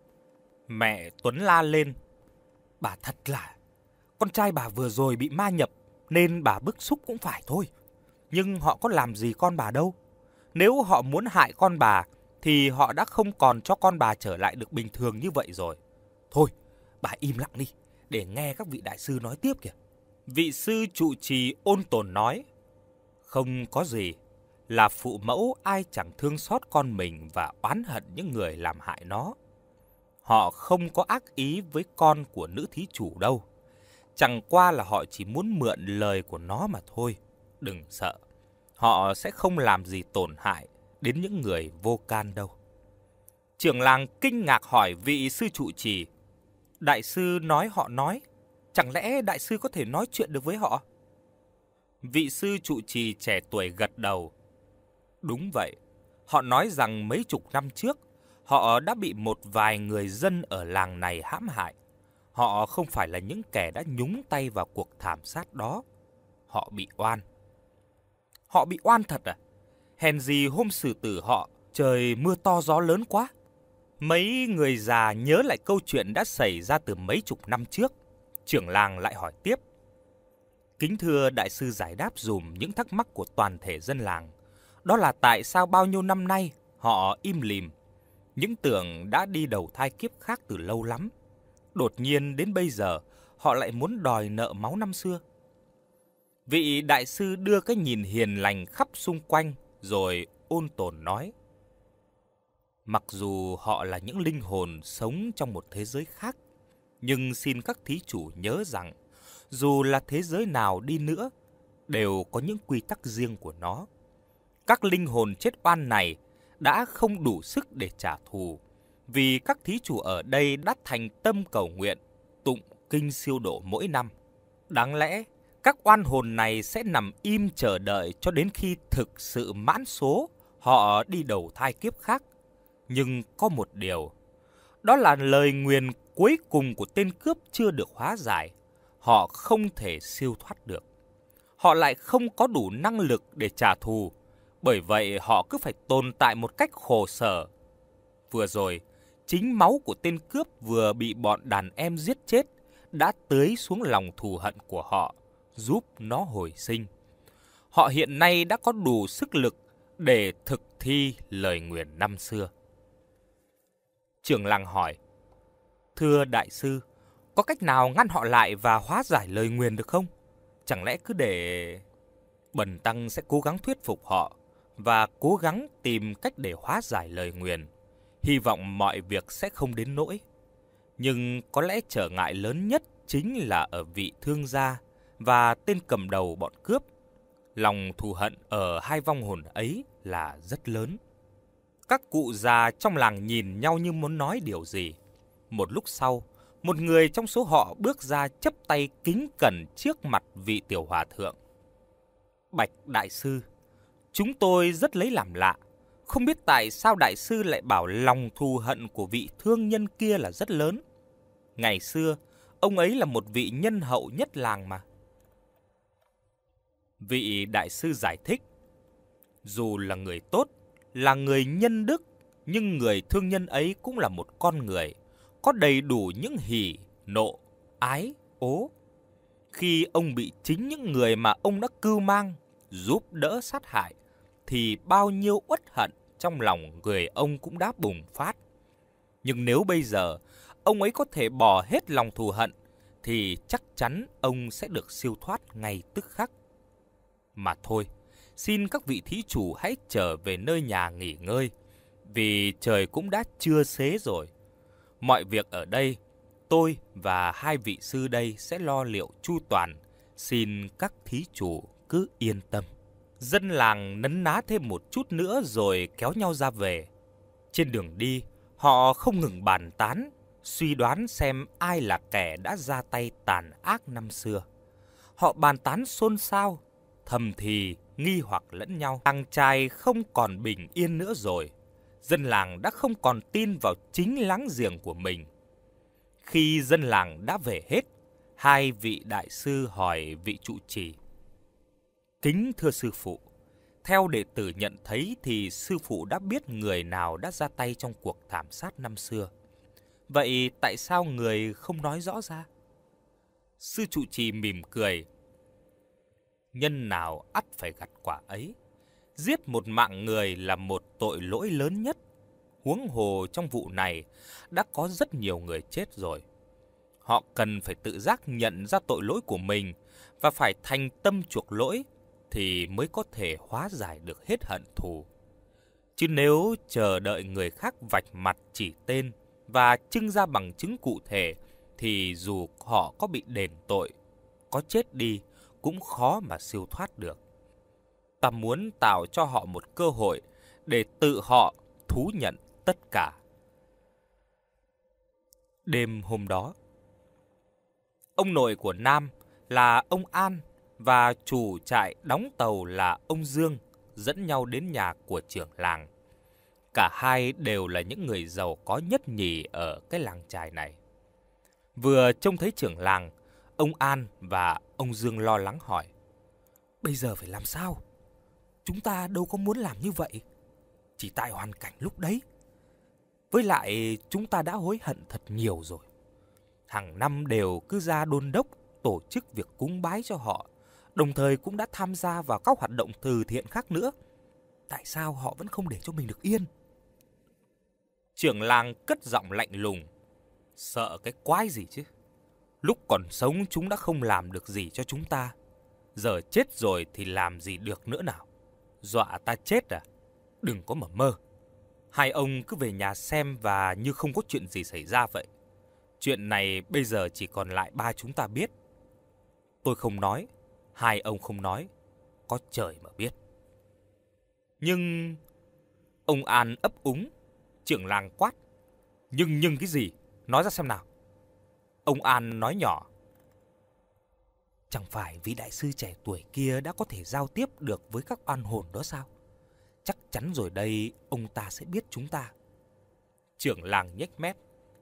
Speaker 1: Mẹ Tuấn la lên: "Bà thật là, con trai bà vừa rồi bị ma nhập nên bà bức xúc cũng phải thôi. Nhưng họ có làm gì con bà đâu. Nếu họ muốn hại con bà thì họ đã không còn cho con bà trở lại được bình thường như vậy rồi. Thôi, bà im lặng đi, để nghe các vị đại sư nói tiếp kìa." Vị sư trụ trì ôn tồn nói: "Không có gì, là phụ mẫu ai chẳng thương xót con mình và oán hận những người làm hại nó. Họ không có ác ý với con của nữ thí chủ đâu. Chẳng qua là họ chỉ muốn mượn lời của nó mà thôi. Đừng sợ, họ sẽ không làm gì tổn hại đến những người vô can đâu." Trưởng làng kinh ngạc hỏi vị sư trụ trì: "Đại sư nói họ nói, chẳng lẽ đại sư có thể nói chuyện được với họ?" Vị sư trụ trì trẻ tuổi gật đầu: "Đúng vậy, họ nói rằng mấy chục năm trước, họ đã bị một vài người dân ở làng này hãm hại. Họ không phải là những kẻ đã nhúng tay vào cuộc thảm sát đó. Họ bị oan." "Họ bị oan thật à? Hèn gì hôm xử tử họ, trời mưa to gió lớn quá." Mấy người già nhớ lại câu chuyện đã xảy ra từ mấy chục năm trước. Trưởng làng lại hỏi tiếp: "Kính thưa đại sư giải đáp dùm những thắc mắc của toàn thể dân làng. Đó là tại sao bao nhiêu năm nay họ im lìm, những tưởng đã đi đầu thai kiếp khác từ lâu lắm. Đột nhiên đến bây giờ họ lại muốn đòi nợ máu năm xưa." Vị đại sư đưa cái nhìn hiền lành khắp xung quanh rồi ôn tồn nói: Mặc dù họ là những linh hồn sống trong một thế giới khác, nhưng xin các thí chủ nhớ rằng, dù là thế giới nào đi nữa, đều có những quy tắc riêng của nó. Các linh hồn chết oan này đã không đủ sức để trả thù, vì các thí chủ ở đây đã thành tâm cầu nguyện, tụng kinh siêu độ mỗi năm. Đáng lẽ, các oan hồn này sẽ nằm im chờ đợi cho đến khi thực sự mãn số, họ đi đầu thai kiếp khác. Nhưng có một điều, đó là lời nguyền cuối cùng của tên cướp chưa được hóa giải. Họ không thể siêu thoát được. Họ lại không có đủ năng lực để trả thù, bởi vậy họ cứ phải tồn tại một cách khổ sở. Vừa rồi, chính máu của tên cướp vừa bị bọn đàn em giết chết đã tưới xuống lòng thù hận của họ, giúp nó hồi sinh. Họ hiện nay đã có đủ sức lực để thực thi lời nguyền năm xưa. Trưởng làng hỏi, thưa đại sư, có cách nào ngăn họ lại và hóa giải lời nguyền được không? Chẳng lẽ cứ để... Bần tăng sẽ cố gắng thuyết phục họ và cố gắng tìm cách để hóa giải lời nguyền. Hy vọng mọi việc sẽ không đến nỗi. Nhưng có lẽ trở ngại lớn nhất chính là ở vị thương gia và tên cầm đầu bọn cướp. Lòng thù hận ở hai vong hồn ấy là rất lớn. Các cụ già trong làng nhìn nhau như muốn nói điều gì. Một lúc sau, một người trong số họ bước ra chắp tay kính cẩn trước mặt vị tiểu hòa thượng. Bạch đại sư, chúng tôi rất lấy làm lạ. Không biết tại sao đại sư lại bảo lòng thù hận của vị thương nhân kia là rất lớn. Ngày xưa, ông ấy là một vị nhân hậu nhất làng mà. Vị đại sư giải thích, dù là người tốt, là người nhân đức, nhưng người thương nhân ấy cũng là một con người, có đầy đủ những hỉ, nộ, ái, ố. Khi ông bị chính những người mà ông đã cưu mang, giúp đỡ sát hại, thì bao nhiêu uất hận trong lòng người ông cũng đã bùng phát. Nhưng nếu bây giờ ông ấy có thể bỏ hết lòng thù hận, thì chắc chắn ông sẽ được siêu thoát ngay tức khắc. Mà thôi, xin các vị thí chủ hãy trở về nơi nhà nghỉ ngơi, vì trời cũng đã trưa xế rồi. Mọi việc ở đây, tôi và hai vị sư đây sẽ lo liệu chu toàn, xin các thí chủ cứ yên tâm. Dân làng nấn ná thêm một chút nữa rồi kéo nhau ra về. Trên đường đi, họ không ngừng bàn tán, suy đoán xem ai là kẻ đã ra tay tàn ác năm xưa. Họ bàn tán xôn xao, thầm thì, nghi hoặc lẫn nhau. Làng trai không còn bình yên nữa rồi. Dân làng đã không còn tin vào chính láng giềng của mình. Khi dân làng đã về hết, hai vị đại sư hỏi vị trụ trì. Kính thưa sư phụ, theo đệ tử nhận thấy thì sư phụ đã biết người nào đã ra tay trong cuộc thảm sát năm xưa. Vậy tại sao người không nói rõ ra? Sư trụ trì mỉm cười. Nhân nào ắt phải gặt quả ấy. Giết một mạng người là một tội lỗi lớn nhất. Huống hồ trong vụ này đã có rất nhiều người chết rồi. Họ cần phải tự giác nhận ra tội lỗi của mình và phải thành tâm chuộc lỗi thì mới có thể hóa giải được hết hận thù. Chứ nếu chờ đợi người khác vạch mặt chỉ tên và trưng ra bằng chứng cụ thể thì dù họ có bị đền tội, có chết đi cũng khó mà siêu thoát được. Ta muốn tạo cho họ một cơ hội để tự họ thú nhận tất cả. Đêm hôm đó, ông nội của Nam là ông An và chủ trại đóng tàu là ông Dương dẫn nhau đến nhà của trưởng làng. Cả hai đều là những người giàu có nhất nhì ở cái làng chài này. Vừa trông thấy trưởng làng, ông An và ông Dương lo lắng hỏi. Bây giờ phải làm sao? Chúng ta đâu có muốn làm như vậy. Chỉ tại hoàn cảnh lúc đấy. Với lại chúng ta đã hối hận thật nhiều rồi. Hàng năm đều cứ ra đôn đốc tổ chức việc cúng bái cho họ, đồng thời cũng đã tham gia vào các hoạt động từ thiện khác nữa. Tại sao họ vẫn không để cho mình được yên? Trưởng làng cất giọng lạnh lùng. Sợ cái quái gì chứ? Lúc còn sống chúng đã không làm được gì cho chúng ta. Giờ chết rồi thì làm gì được nữa nào? Dọa ta chết à? Đừng có mà mơ. Hai ông cứ về nhà xem và như không có chuyện gì xảy ra vậy. Chuyện này bây giờ chỉ còn lại ba chúng ta biết. Tôi không nói, hai ông không nói, có trời mà biết. Nhưng ông An ấp úng, trưởng làng quát. Nhưng cái gì? Nói ra xem nào. Ông An nói nhỏ. Chẳng phải vị đại sư trẻ tuổi kia đã có thể giao tiếp được với các oan hồn đó sao? Chắc chắn rồi đây, ông ta sẽ biết chúng ta. Trưởng làng nhếch mép.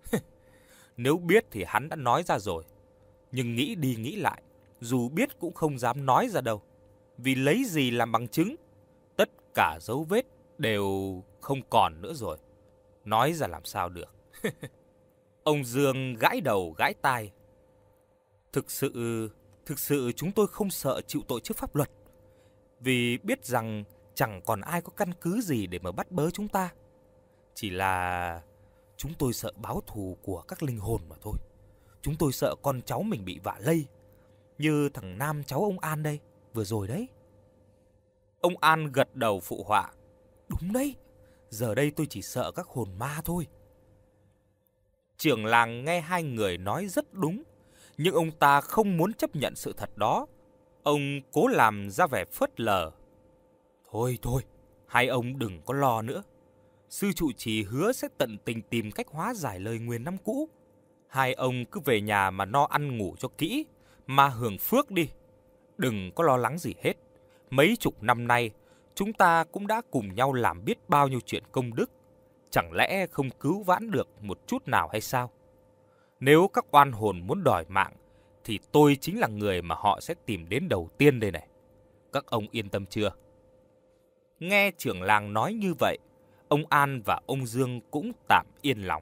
Speaker 1: Nếu biết thì hắn đã nói ra rồi. Nhưng nghĩ đi nghĩ lại, dù biết cũng không dám nói ra đâu. Vì lấy gì làm bằng chứng? Tất cả dấu vết đều không còn nữa rồi. Nói ra làm sao được. Ông Dương gãi đầu gãi tai. Thực sự chúng tôi không sợ chịu tội trước pháp luật. Vì biết rằng chẳng còn ai có căn cứ gì để mà bắt bớ chúng ta. Chỉ là chúng tôi sợ báo thù của các linh hồn mà thôi. Chúng tôi sợ con cháu mình bị vạ lây. Như thằng Nam cháu ông An đây, vừa rồi đấy. Ông An gật đầu phụ họa. Đúng đấy, giờ đây tôi chỉ sợ các hồn ma thôi. Trưởng làng nghe hai người nói rất đúng, nhưng ông ta không muốn chấp nhận sự thật đó. Ông cố làm ra vẻ phớt lờ. Thôi, hai ông đừng có lo nữa. Sư trụ trì hứa sẽ tận tình tìm cách hóa giải lời nguyền năm cũ. Hai ông cứ về nhà mà no ăn ngủ cho kỹ, mà hưởng phước đi. Đừng có lo lắng gì hết. Mấy chục năm nay, chúng ta cũng đã cùng nhau làm biết bao nhiêu chuyện công đức. Chẳng lẽ không cứu vãn được một chút nào hay sao? Nếu các oan hồn muốn đòi mạng, thì tôi chính là người mà họ sẽ tìm đến đầu tiên đây này. Các ông yên tâm chưa? Nghe trưởng làng nói như vậy, ông An và ông Dương cũng tạm yên lòng.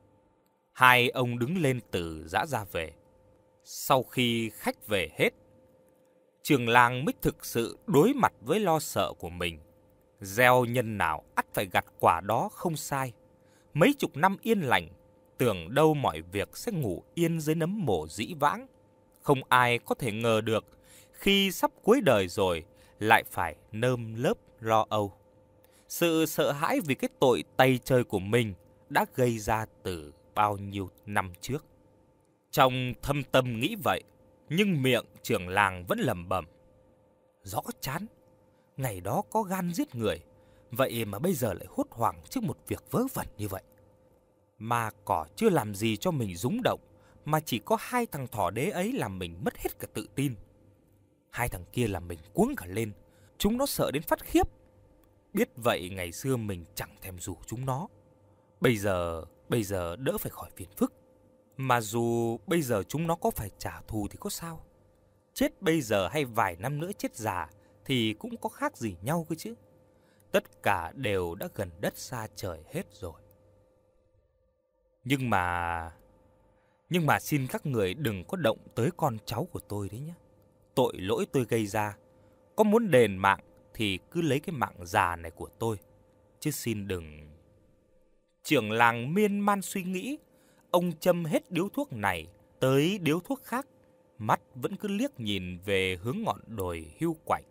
Speaker 1: Hai ông đứng lên từ giã ra về. Sau khi khách về hết, trưởng làng mới thực sự đối mặt với lo sợ của mình. Gieo nhân nào ắt phải gặt quả đó không sai. Mấy chục năm yên lành, tưởng đâu mọi việc sẽ ngủ yên dưới nấm mồ dĩ vãng. Không ai có thể ngờ được khi sắp cuối đời rồi lại phải nơm lớp lo âu. Sự sợ hãi vì cái tội tày trời của mình đã gây ra từ bao nhiêu năm trước. Trong thâm tâm nghĩ vậy, nhưng miệng trưởng làng vẫn lẩm bẩm. Rõ chán, ngày đó có gan giết người, vậy mà bây giờ lại hốt hoảng trước một việc vớ vẩn như vậy. Mà cỏ chưa làm gì cho mình rúng động, mà chỉ có hai thằng thỏ đế ấy làm mình mất hết cả tự tin. Hai thằng kia làm mình cuống cả lên, chúng nó sợ đến phát khiếp. Biết vậy ngày xưa mình chẳng thèm rủ chúng nó. Bây giờ đỡ phải khỏi phiền phức. Mà dù bây giờ chúng nó có phải trả thù thì có sao? Chết bây giờ hay vài năm nữa chết già thì cũng có khác gì nhau cơ chứ. Tất cả đều đã gần đất xa trời hết rồi. Nhưng mà xin các người đừng có động tới con cháu của tôi đấy nhé. Tội lỗi tôi gây ra, có muốn đền mạng thì cứ lấy cái mạng già này của tôi, chứ xin đừng. Trưởng làng miên man suy nghĩ, ông châm hết điếu thuốc này tới điếu thuốc khác, mắt vẫn cứ liếc nhìn về hướng ngọn đồi hiu quạnh.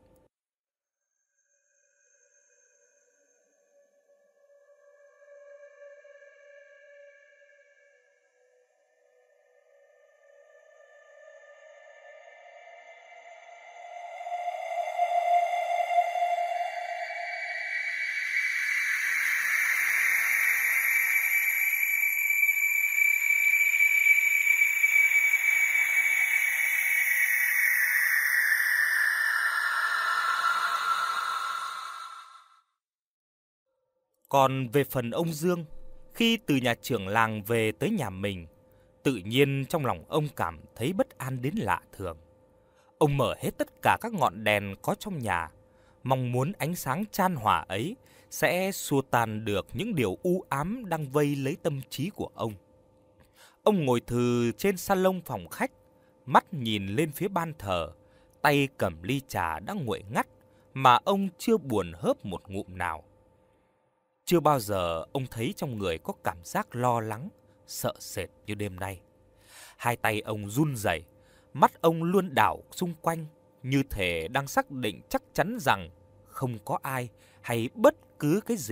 Speaker 1: Còn về phần ông Dương, khi từ nhà trưởng làng về tới nhà mình, tự nhiên trong lòng ông cảm thấy bất an đến lạ thường. Ông mở hết tất cả các ngọn đèn có trong nhà, mong muốn ánh sáng chan hòa ấy sẽ xua tan được những điều u ám đang vây lấy tâm trí của ông. Ông ngồi thừ trên salon phòng khách, mắt nhìn lên phía ban thờ, tay cầm ly trà đã nguội ngắt mà ông chưa buồn hớp một ngụm nào. Chưa bao giờ ông thấy trong người có cảm giác lo lắng, sợ sệt như đêm nay. Hai tay ông run rẩy, mắt ông luôn đảo xung quanh, như thể đang xác định chắc chắn rằng không có ai hay bất cứ cái gì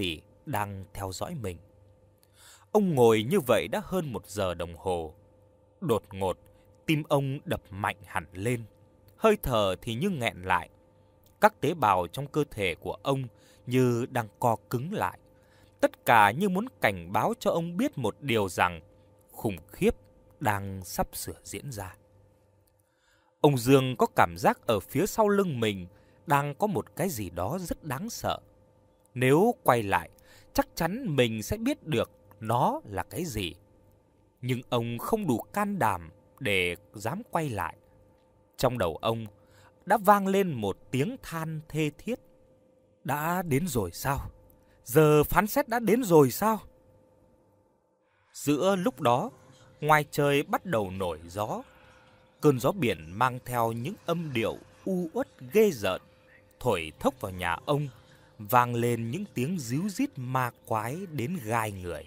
Speaker 1: đang theo dõi mình. Ông ngồi như vậy đã hơn 1 giờ đồng hồ. Đột ngột, tim ông đập mạnh hẳn lên, hơi thở thì như nghẹn lại. Các tế bào trong cơ thể của ông như đang co cứng lại. Tất cả như muốn cảnh báo cho ông biết một điều rằng khủng khiếp đang sắp sửa diễn ra. Ông Dương có cảm giác ở phía sau lưng mình đang có một cái gì đó rất đáng sợ. Nếu quay lại, chắc chắn mình sẽ biết được nó là cái gì. Nhưng ông không đủ can đảm để dám quay lại. Trong đầu ông đã vang lên một tiếng than thê thiết. Đã đến rồi sao? Giờ phán xét đã đến rồi sao? Giữa lúc đó, ngoài trời bắt đầu nổi gió. Cơn gió biển mang theo những âm điệu u uất ghê rợn, thổi thốc vào nhà ông, vang lên những tiếng ríu rít ma quái đến gai người.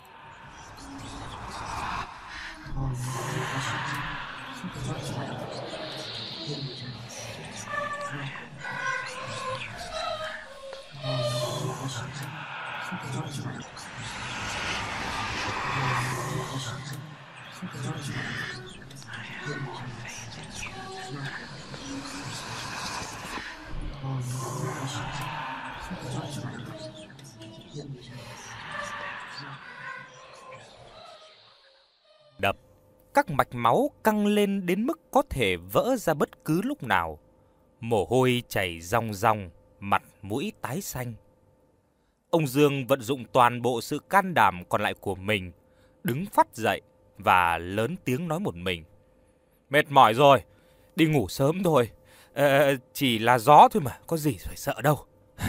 Speaker 1: Đập, các mạch máu căng lên đến mức có thể vỡ ra bất cứ lúc nào. Mồ hôi chảy ròng ròng, mặt mũi tái xanh. Ông Dương vận dụng toàn bộ sự can đảm còn lại của mình, đứng phắt dậy và lớn tiếng nói một mình. Mệt mỏi rồi, đi ngủ sớm thôi. Chỉ là gió thôi mà, có gì phải sợ đâu.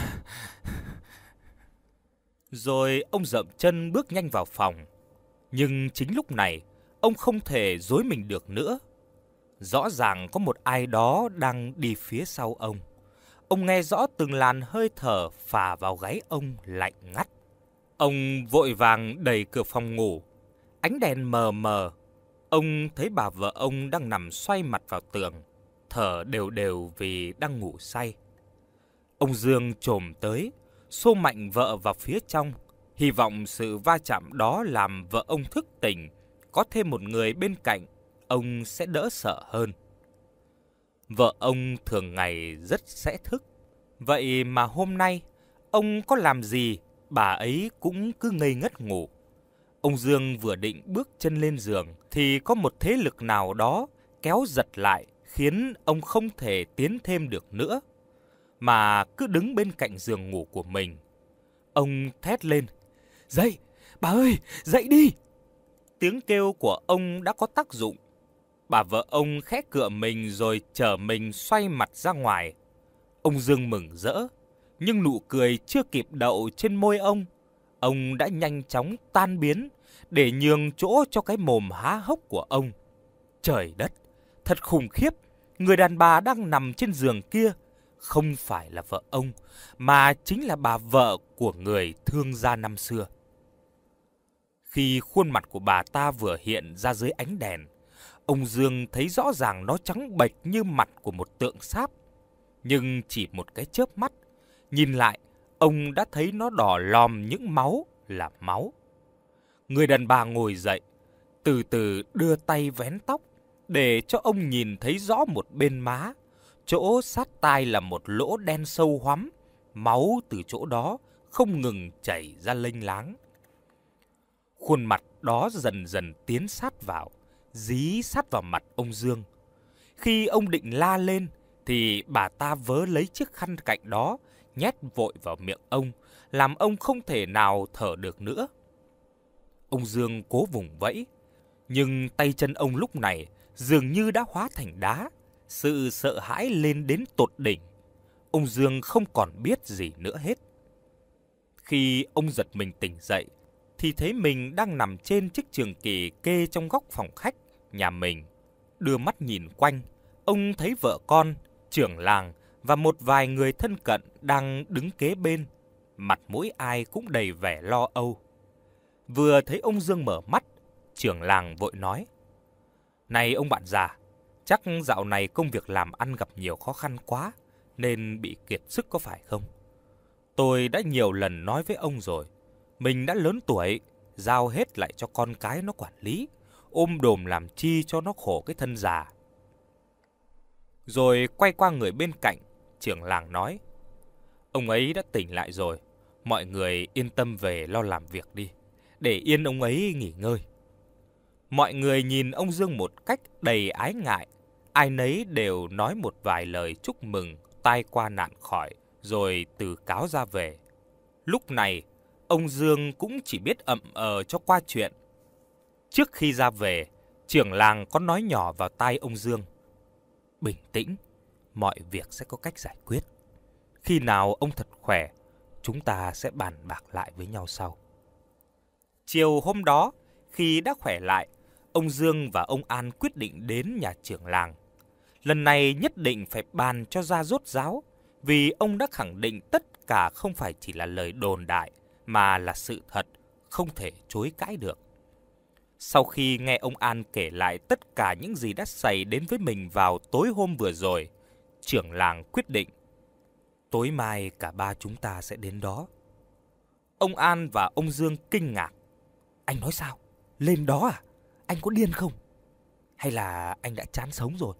Speaker 1: Rồi ông dậm chân bước nhanh vào phòng. Nhưng chính lúc này, ông không thể dối mình được nữa. Rõ ràng có một ai đó đang đi phía sau ông. Ông nghe rõ từng làn hơi thở phả vào gáy ông lạnh ngắt. Ông vội vàng đẩy cửa phòng ngủ. Ánh đèn mờ mờ. Ông thấy bà vợ ông đang nằm xoay mặt vào tường, thở đều đều vì đang ngủ say. Ông Dương chồm tới, xô mạnh vợ vào phía trong, hy vọng sự va chạm đó làm vợ ông thức tỉnh, có thêm một người bên cạnh, ông sẽ đỡ sợ hơn. Vợ ông thường ngày rất sẽ thức, vậy mà hôm nay, ông có làm gì, bà ấy cũng cứ ngây ngất ngủ. Ông Dương vừa định bước chân lên giường, thì có một thế lực nào đó kéo giật lại, khiến ông không thể tiến thêm được nữa, mà cứ đứng bên cạnh giường ngủ của mình. Ông thét lên, dậy, bà ơi, dậy đi! Tiếng kêu của ông đã có tác dụng. Bà vợ ông khẽ cựa mình rồi chở mình xoay mặt ra ngoài. Ông Dương mừng rỡ, nhưng nụ cười chưa kịp đậu trên môi ông đã nhanh chóng tan biến để nhường chỗ cho cái mồm há hốc của ông. Trời đất, thật khủng khiếp, người đàn bà đang nằm trên giường kia không phải là vợ ông, mà chính là bà vợ của người thương gia năm xưa. Khi khuôn mặt của bà ta vừa hiện ra dưới ánh đèn, ông Dương thấy rõ ràng nó trắng bệch như mặt của một tượng sáp. Nhưng chỉ một cái chớp mắt, nhìn lại, ông đã thấy nó đỏ lòm những máu là máu. Người đàn bà ngồi dậy, từ từ đưa tay vén tóc, để cho ông nhìn thấy rõ một bên má. Chỗ sát tai là một lỗ đen sâu hoắm, máu từ chỗ đó không ngừng chảy ra lênh láng. Khuôn mặt đó dần dần tiến sát vào, dí sát vào mặt ông Dương. Khi ông định la lên, thì bà ta vớ lấy chiếc khăn cạnh đó, nhét vội vào miệng ông, làm ông không thể nào thở được nữa. Ông Dương cố vùng vẫy, nhưng tay chân ông lúc này dường như đã hóa thành đá. Sự sợ hãi lên đến tột đỉnh. Ông Dương không còn biết gì nữa hết. Khi ông giật mình tỉnh dậy, thì thấy mình đang nằm trên chiếc trường kỷ kê trong góc phòng khách nhà mình. Đưa mắt nhìn quanh, ông thấy vợ con, trưởng làng và một vài người thân cận đang đứng kế bên. Mặt mũi ai cũng đầy vẻ lo âu. Vừa thấy ông Dương mở mắt, trưởng làng vội nói: Này ông bạn già, chắc dạo này công việc làm ăn gặp nhiều khó khăn quá, nên bị kiệt sức có phải không? Tôi đã nhiều lần nói với ông rồi, Mình đã lớn tuổi, giao hết lại cho con cái nó quản lý, ôm đồm làm chi cho nó khổ cái thân già. Rồi quay qua người bên cạnh, trưởng làng nói: Ông ấy đã tỉnh lại rồi, mọi người yên tâm về lo làm việc đi, để yên ông ấy nghỉ ngơi. Mọi người nhìn ông Dương một cách đầy ái ngại, ai nấy đều nói một vài lời chúc mừng tai qua nạn khỏi, rồi từ cáo ra về. Lúc này, ông Dương cũng chỉ biết ậm cho qua chuyện. Trước khi ra về, trưởng làng có nói nhỏ vào tai ông Dương: Bình tĩnh, mọi việc sẽ có cách giải quyết. Khi nào ông thật khỏe, chúng ta sẽ bàn bạc lại với nhau sau. Chiều hôm đó, khi đã khỏe lại, ông Dương và ông An quyết định đến nhà trưởng làng. Lần này nhất định phải bàn cho ra rốt ráo, vì ông đã khẳng định tất cả không phải chỉ là lời đồn đại, mà là sự thật, không thể chối cãi được. Sau khi nghe ông An kể lại tất cả những gì đã xảy đến với mình vào tối hôm vừa rồi, trưởng làng quyết định: Tối mai cả ba chúng ta sẽ đến đó. Ông An và ông Dương kinh ngạc: Anh nói sao? Lên đó à? Anh có điên không? Hay là anh đã chán sống rồi?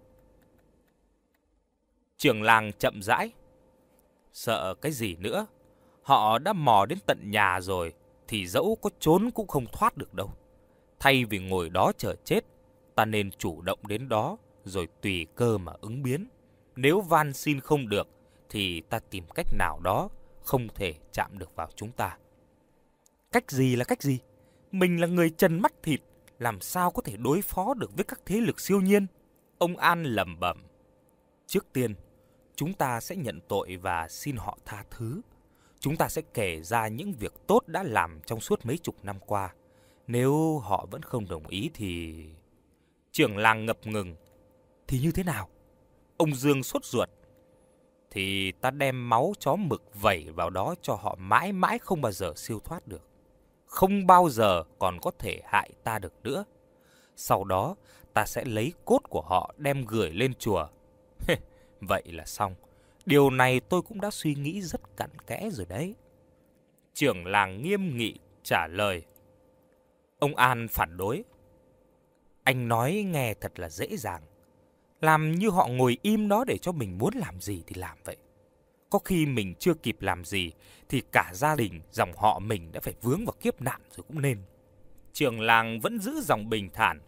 Speaker 1: Trưởng làng chậm rãi: Sợ cái gì nữa? Họ đã mò đến tận nhà rồi, thì dẫu có trốn cũng không thoát được đâu. Thay vì ngồi đó chờ chết, ta nên chủ động đến đó, rồi tùy cơ mà ứng biến. Nếu van xin không được, thì ta tìm cách nào đó không thể chạm được vào chúng ta. Cách gì là cách gì? Mình là người trần mắt thịt, làm sao có thể đối phó được với các thế lực siêu nhiên? Ông An lẩm bẩm: Trước tiên, chúng ta sẽ nhận tội và xin họ tha thứ. Chúng ta sẽ kể ra những việc tốt đã làm trong suốt mấy chục năm qua. Nếu họ vẫn không đồng ý thì... Trưởng làng ngập ngừng: Thì như thế nào? Ông Dương sốt ruột: Thì ta đem máu chó mực vẩy vào đó cho họ mãi mãi không bao giờ siêu thoát được. Không bao giờ còn có thể hại ta được nữa. Sau đó, ta sẽ lấy cốt của họ đem gửi lên chùa. Vậy là xong. Điều này tôi cũng đã suy nghĩ rất cặn kẽ rồi đấy. Trưởng làng nghiêm nghị trả lời. Ông An phản đối: Anh nói nghe thật là dễ dàng. Làm như họ ngồi im đó để cho mình muốn làm gì thì làm vậy. Có khi mình chưa kịp làm gì thì cả gia đình, dòng họ mình đã phải vướng vào kiếp nạn rồi cũng nên. Trưởng làng vẫn giữ giọng bình thản.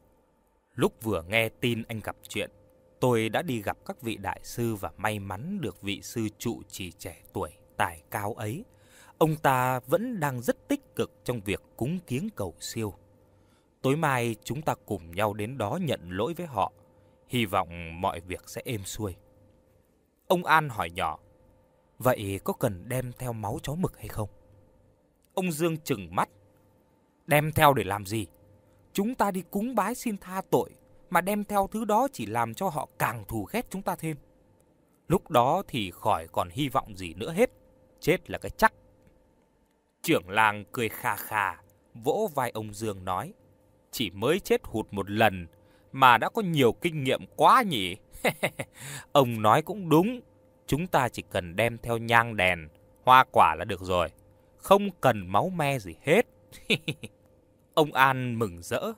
Speaker 1: Lúc vừa nghe tin anh gặp chuyện, tôi đã đi gặp các vị đại sư và may mắn được vị sư trụ trì trẻ tuổi, tài cao ấy. Ông ta vẫn đang rất tích cực trong việc cúng kiếng cầu siêu. Tối mai chúng ta cùng nhau đến đó nhận lỗi với họ. Hy vọng mọi việc sẽ êm xuôi. Ông An hỏi nhỏ: Vậy có cần đem theo máu chó mực hay không? Ông Dương trừng mắt: Đem theo để làm gì? Chúng ta đi cúng bái xin tha tội, mà đem theo thứ đó chỉ làm cho họ càng thù ghét chúng ta thêm. Lúc đó thì khỏi còn hy vọng gì nữa hết. Chết là cái chắc. Trưởng làng cười khà khà, vỗ vai ông Dương nói: Chỉ mới chết hụt một lần mà đã có nhiều kinh nghiệm quá nhỉ. Ông nói cũng đúng. Chúng ta chỉ cần đem theo nhang đèn, hoa quả là được rồi. Không cần máu me gì hết. Ông An mừng rỡ: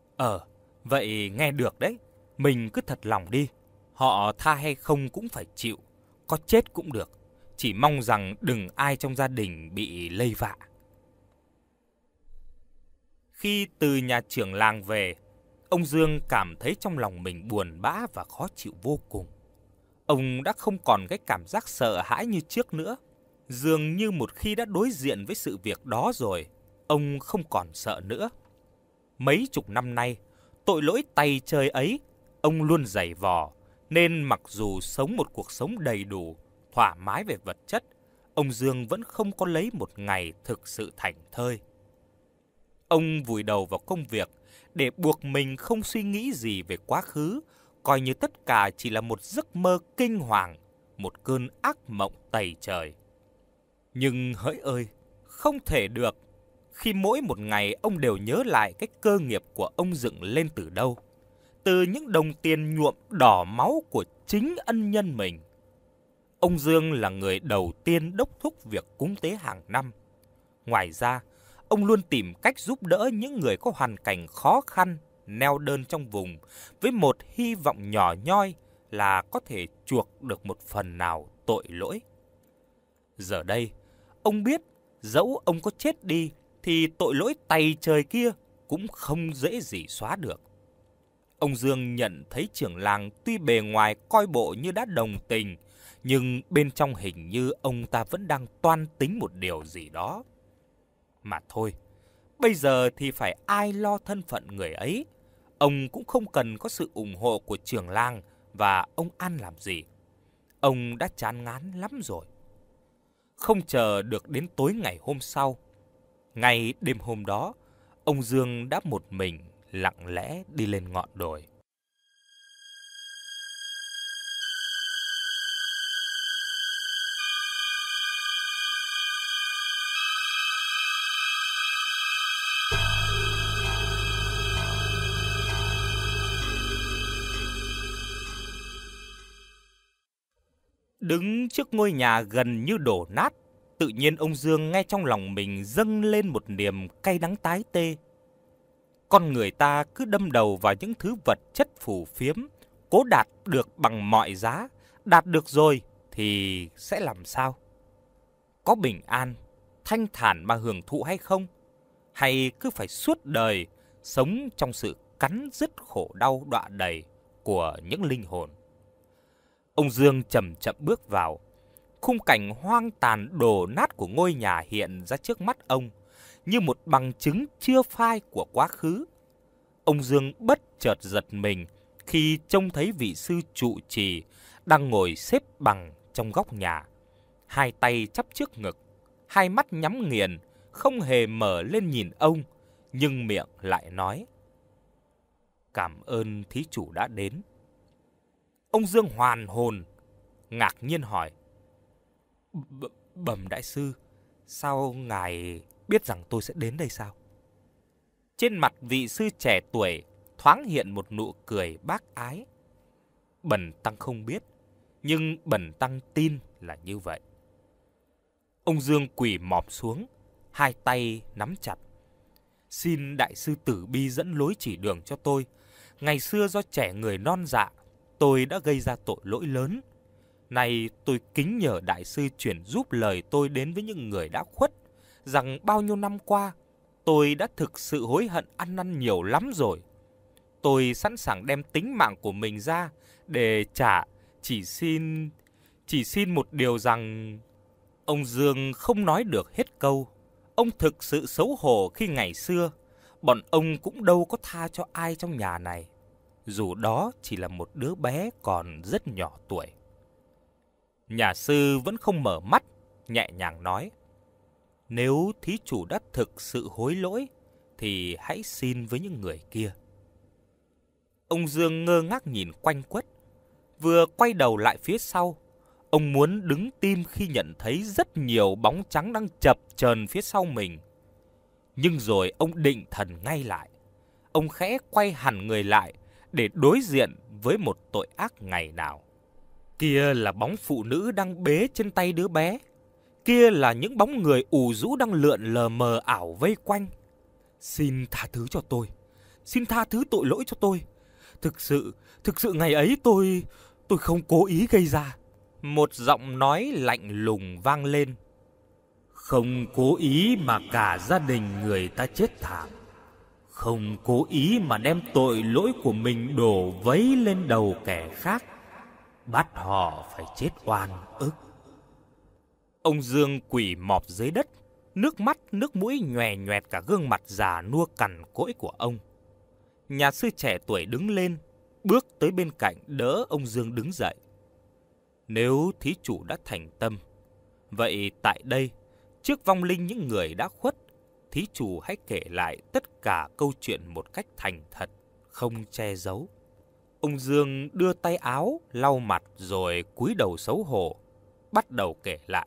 Speaker 1: Vậy nghe được đấy. Mình cứ thật lòng đi. Họ tha hay không cũng phải chịu. Có chết cũng được. Chỉ mong rằng đừng ai trong gia đình bị lây vạ. Khi từ nhà trưởng làng về, ông Dương cảm thấy trong lòng mình buồn bã và khó chịu vô cùng. Ông đã không còn cái cảm giác sợ hãi như trước nữa. Dường như một khi đã đối diện với sự việc đó rồi, ông không còn sợ nữa. Mấy chục năm nay, tội lỗi tày trời ấy, ông luôn giày vò, nên mặc dù sống một cuộc sống đầy đủ, thoải mái về vật chất, ông Dương vẫn không có lấy một ngày thực sự thảnh thơi. Ông vùi đầu vào công việc để buộc mình không suy nghĩ gì về quá khứ, coi như tất cả chỉ là một giấc mơ kinh hoàng, một cơn ác mộng tày trời. Nhưng hỡi ơi, không thể được, khi mỗi một ngày ông đều nhớ lại cái cơ nghiệp của ông dựng lên từ đâu, từ những đồng tiền nhuộm đỏ máu của chính ân nhân mình. Ông Dương là người đầu tiên đốc thúc việc cúng tế hàng năm. Ngoài ra, ông luôn tìm cách giúp đỡ những người có hoàn cảnh khó khăn, neo đơn trong vùng với một hy vọng nhỏ nhoi là có thể chuộc được một phần nào tội lỗi. Giờ đây, ông biết dẫu ông có chết đi thì tội lỗi tày trời kia cũng không dễ gì xóa được. Ông Dương nhận thấy trưởng làng tuy bề ngoài coi bộ như đã đồng tình, nhưng bên trong hình như ông ta vẫn đang toan tính một điều gì đó. Mà thôi, bây giờ thì phải ai lo thân phận người ấy. Ông cũng không cần có sự ủng hộ của trưởng làng và ông An làm gì. Ông đã chán ngán lắm rồi. Không chờ được đến tối ngày hôm sau, ngay đêm hôm đó, ông Dương đã một mình lặng lẽ đi lên ngọn đồi. Đứng trước ngôi nhà gần như đổ nát, tự nhiên ông Dương nghe trong lòng mình dâng lên một niềm cay đắng tái tê. Con người ta cứ đâm đầu vào những thứ vật chất phù phiếm, cố đạt được bằng mọi giá, đạt được rồi thì sẽ làm sao? Có bình an, thanh thản mà hưởng thụ hay không? Hay cứ phải suốt đời sống trong sự cắn rứt khổ đau đọa đầy của những linh hồn? Ông Dương chậm chậm bước vào. Khung cảnh hoang tàn đổ nát của ngôi nhà hiện ra trước mắt ông như một bằng chứng chưa phai của quá khứ. Ông Dương bất chợt giật mình khi trông thấy vị sư trụ trì đang ngồi xếp bằng trong góc nhà, hai tay chắp trước ngực, hai mắt nhắm nghiền, không hề mở lên nhìn ông, nhưng miệng lại nói: "Cảm ơn thí chủ đã đến." Ông Dương hoàn hồn, ngạc nhiên hỏi: Bẩm đại sư, sao ngài biết rằng tôi sẽ đến đây sao?" Trên mặt vị sư trẻ tuổi thoáng hiện một nụ cười bác ái. Bần tăng không biết, nhưng bần tăng tin là như vậy. Ông Dương quỳ mọp xuống, hai tay nắm chặt. "Xin đại sư tử bi dẫn lối chỉ đường cho tôi. Ngày xưa do trẻ người non dạ, tôi đã gây ra tội lỗi lớn. Nay tôi kính nhờ đại sư chuyển giúp lời tôi đến với những người đã khuất, rằng bao nhiêu năm qua tôi đã thực sự hối hận ăn năn nhiều lắm rồi. Tôi sẵn sàng đem tính mạng của mình ra để trả, chỉ xin một điều rằng..." Ông Dương không nói được hết câu. Ông thực sự xấu hổ khi ngày xưa bọn ông cũng đâu có tha cho ai trong nhà này, dù đó chỉ là một đứa bé còn rất nhỏ tuổi. Nhà sư vẫn không mở mắt, nhẹ nhàng nói: "Nếu thí chủ đã thực sự hối lỗi thì hãy xin với những người kia." Ông Dương ngơ ngác nhìn quanh quất, vừa quay đầu lại phía sau. Ông muốn đứng tim khi nhận thấy rất nhiều bóng trắng đang chập chờn phía sau mình. Nhưng rồi ông định thần ngay lại. Ông khẽ quay hẳn người lại để đối diện với một tội ác ngày nào. Kia là bóng phụ nữ đang bế trên tay đứa bé. Kia là những bóng người ù rũ đang lượn lờ mờ ảo vây quanh. "Xin tha thứ cho tôi. Xin tha thứ tội lỗi cho tôi. Thực sự ngày ấy tôi không cố ý gây ra." Một giọng nói lạnh lùng vang lên: "Không cố ý mà cả gia đình người ta chết thảm. Không cố ý mà đem tội lỗi của mình đổ vấy lên đầu kẻ khác, bắt họ phải chết oan ức." Ông Dương quỳ mọp dưới đất, nước mắt nước mũi nhòe nhoẹt cả gương mặt già nua cằn cỗi của ông. Nhà sư trẻ tuổi đứng lên, bước tới bên cạnh đỡ ông Dương đứng dậy. "Nếu thí chủ đã thành tâm, vậy tại đây, trước vong linh những người đã khuất, thí chủ hãy kể lại tất cả câu chuyện một cách thành thật, không che giấu." Ông Dương đưa tay áo lau mặt rồi cúi đầu xấu hổ, bắt đầu kể lại.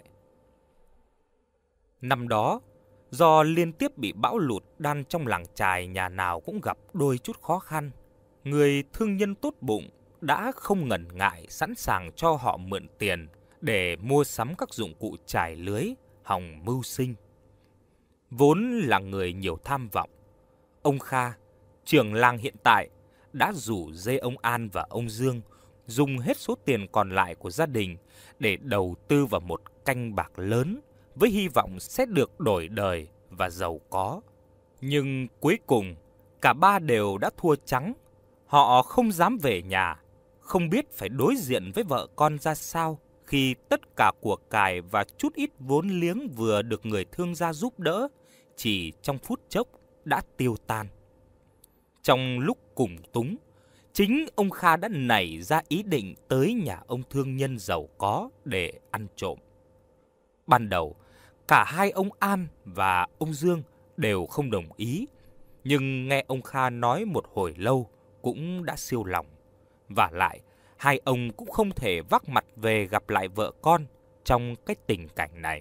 Speaker 1: Năm đó, do liên tiếp bị bão lụt đan trong làng chài nhà nào cũng gặp đôi chút khó khăn, người thương nhân tốt bụng đã không ngần ngại sẵn sàng cho họ mượn tiền để mua sắm các dụng cụ chài lưới, hòng mưu sinh. Vốn là người nhiều tham vọng, ông Kha, trưởng làng hiện tại, đã rủ dê ông An và ông Dương dùng hết số tiền còn lại của gia đình để đầu tư vào một canh bạc lớn với hy vọng sẽ được đổi đời và giàu có. Nhưng cuối cùng, cả ba đều đã thua trắng. Họ không dám về nhà, không biết phải đối diện với vợ con ra sao khi tất cả của cải và chút ít vốn liếng vừa được người thương gia giúp đỡ chỉ trong phút chốc đã tiêu tan. Trong lúc cùng túng, chính ông Kha đã nảy ra ý định tới nhà ông thương nhân giàu có để ăn trộm. Ban đầu, cả hai ông An và ông Dương đều không đồng ý, nhưng nghe ông Kha nói một hồi lâu cũng đã siêu lòng. Vả lại, hai ông cũng không thể vác mặt về gặp lại vợ con trong cái tình cảnh này.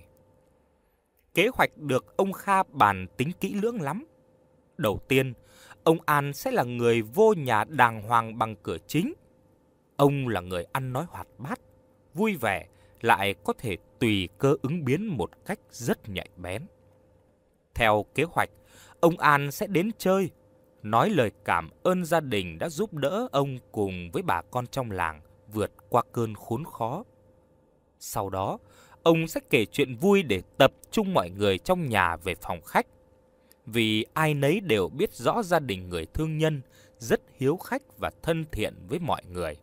Speaker 1: Kế hoạch được ông Kha bàn tính kỹ lưỡng lắm. Đầu tiên, ông An sẽ là người vô nhà đàng hoàng bằng cửa chính. Ông là người ăn nói hoạt bát, vui vẻ, lại có thể tùy cơ ứng biến một cách rất nhạy bén. Theo kế hoạch, ông An sẽ đến chơi, nói lời cảm ơn gia đình đã giúp đỡ ông cùng với bà con trong làng vượt qua cơn khốn khó. Sau đó, ông sẽ kể chuyện vui để tập trung mọi người trong nhà về phòng khách. Vì ai nấy đều biết rõ gia đình người thương nhân rất hiếu khách và thân thiện với mọi người.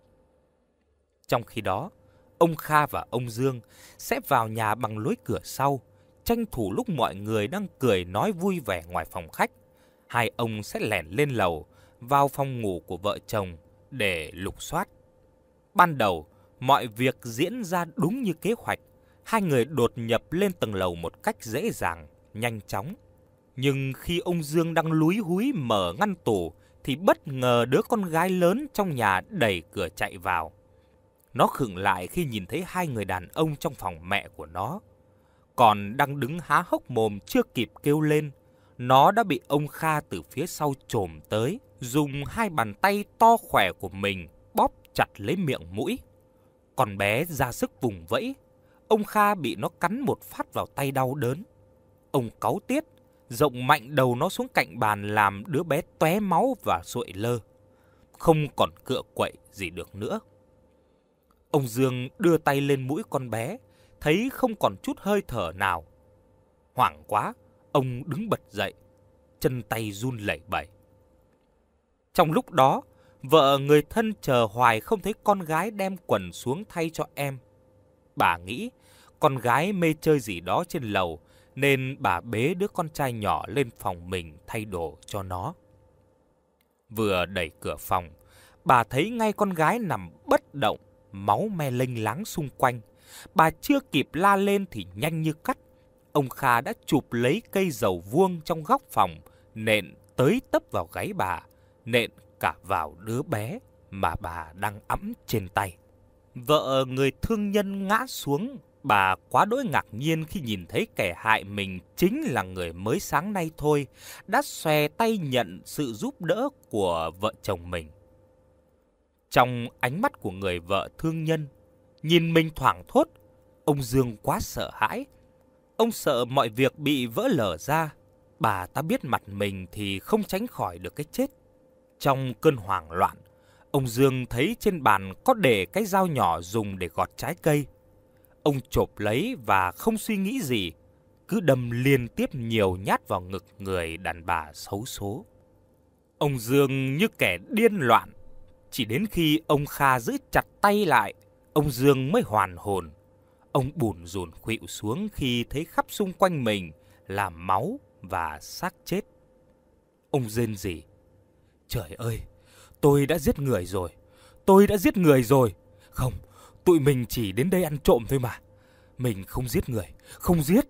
Speaker 1: Trong khi đó, ông Kha và ông Dương sẽ vào nhà bằng lối cửa sau, tranh thủ lúc mọi người đang cười nói vui vẻ ngoài phòng khách. Hai ông sẽ lẻn lên lầu, vào phòng ngủ của vợ chồng để lục soát. Ban đầu, mọi việc diễn ra đúng như kế hoạch. Hai người đột nhập lên tầng lầu một cách dễ dàng, nhanh chóng. Nhưng khi ông Dương đang lúi húi mở ngăn tủ, thì bất ngờ đứa con gái lớn trong nhà đẩy cửa chạy vào. Nó khựng lại khi nhìn thấy hai người đàn ông trong phòng mẹ của nó. Còn đang đứng há hốc mồm chưa kịp kêu lên, nó đã bị ông Kha từ phía sau chồm tới, dùng hai bàn tay to khỏe của mình bóp chặt lấy miệng mũi. Con bé ra sức vùng vẫy, ông Kha bị nó cắn một phát vào tay đau đớn. Ông cáu tiết, rộng mạnh đầu nó xuống cạnh bàn làm đứa bé tóe máu và sụi lơ. Không còn cựa quậy gì được nữa. Ông Dương đưa tay lên mũi con bé, thấy không còn chút hơi thở nào. Hoảng quá, ông đứng bật dậy, chân tay run lẩy bẩy. Trong lúc đó, vợ người thân chờ hoài không thấy con gái đem quần xuống thay cho em. Bà nghĩ con gái mê chơi gì đó trên lầu, nên bà bế đứa con trai nhỏ lên phòng mình thay đồ cho nó. Vừa đẩy cửa phòng, bà thấy ngay con gái nằm bất động, máu me lênh láng xung quanh. Bà chưa kịp la lên thì nhanh như cắt, ông Kha đã chụp lấy cây dầu vuông trong góc phòng, nện tới tấp vào gáy bà, nện cả vào đứa bé mà bà đang ẵm trên tay. Vợ người thương nhân ngã xuống, bà quá đỗi ngạc nhiên khi nhìn thấy kẻ hại mình chính là người mới sáng nay thôi, đã xòe tay nhận sự giúp đỡ của vợ chồng mình. Trong ánh mắt của người vợ thương nhân, nhìn mình thoảng thốt, ông Dương quá sợ hãi. Ông sợ mọi việc bị vỡ lở ra, bà ta biết mặt mình thì không tránh khỏi được cái chết. Trong cơn hoảng loạn, ông Dương thấy trên bàn có để cái dao nhỏ dùng để gọt trái cây. Ông chộp lấy và không suy nghĩ gì, cứ đâm liên tiếp nhiều nhát vào ngực người đàn bà xấu số. Ông Dương như kẻ điên loạn. Chỉ đến khi ông Kha giữ chặt tay lại, ông Dương mới hoàn hồn. Ông bủn rủn khuỵu xuống khi thấy khắp xung quanh mình là máu và xác chết. Ông rên rỉ: "Trời ơi, tôi đã giết người rồi, tôi đã giết người rồi. Không, tụi mình chỉ đến đây ăn trộm thôi mà. Mình không giết người, không giết."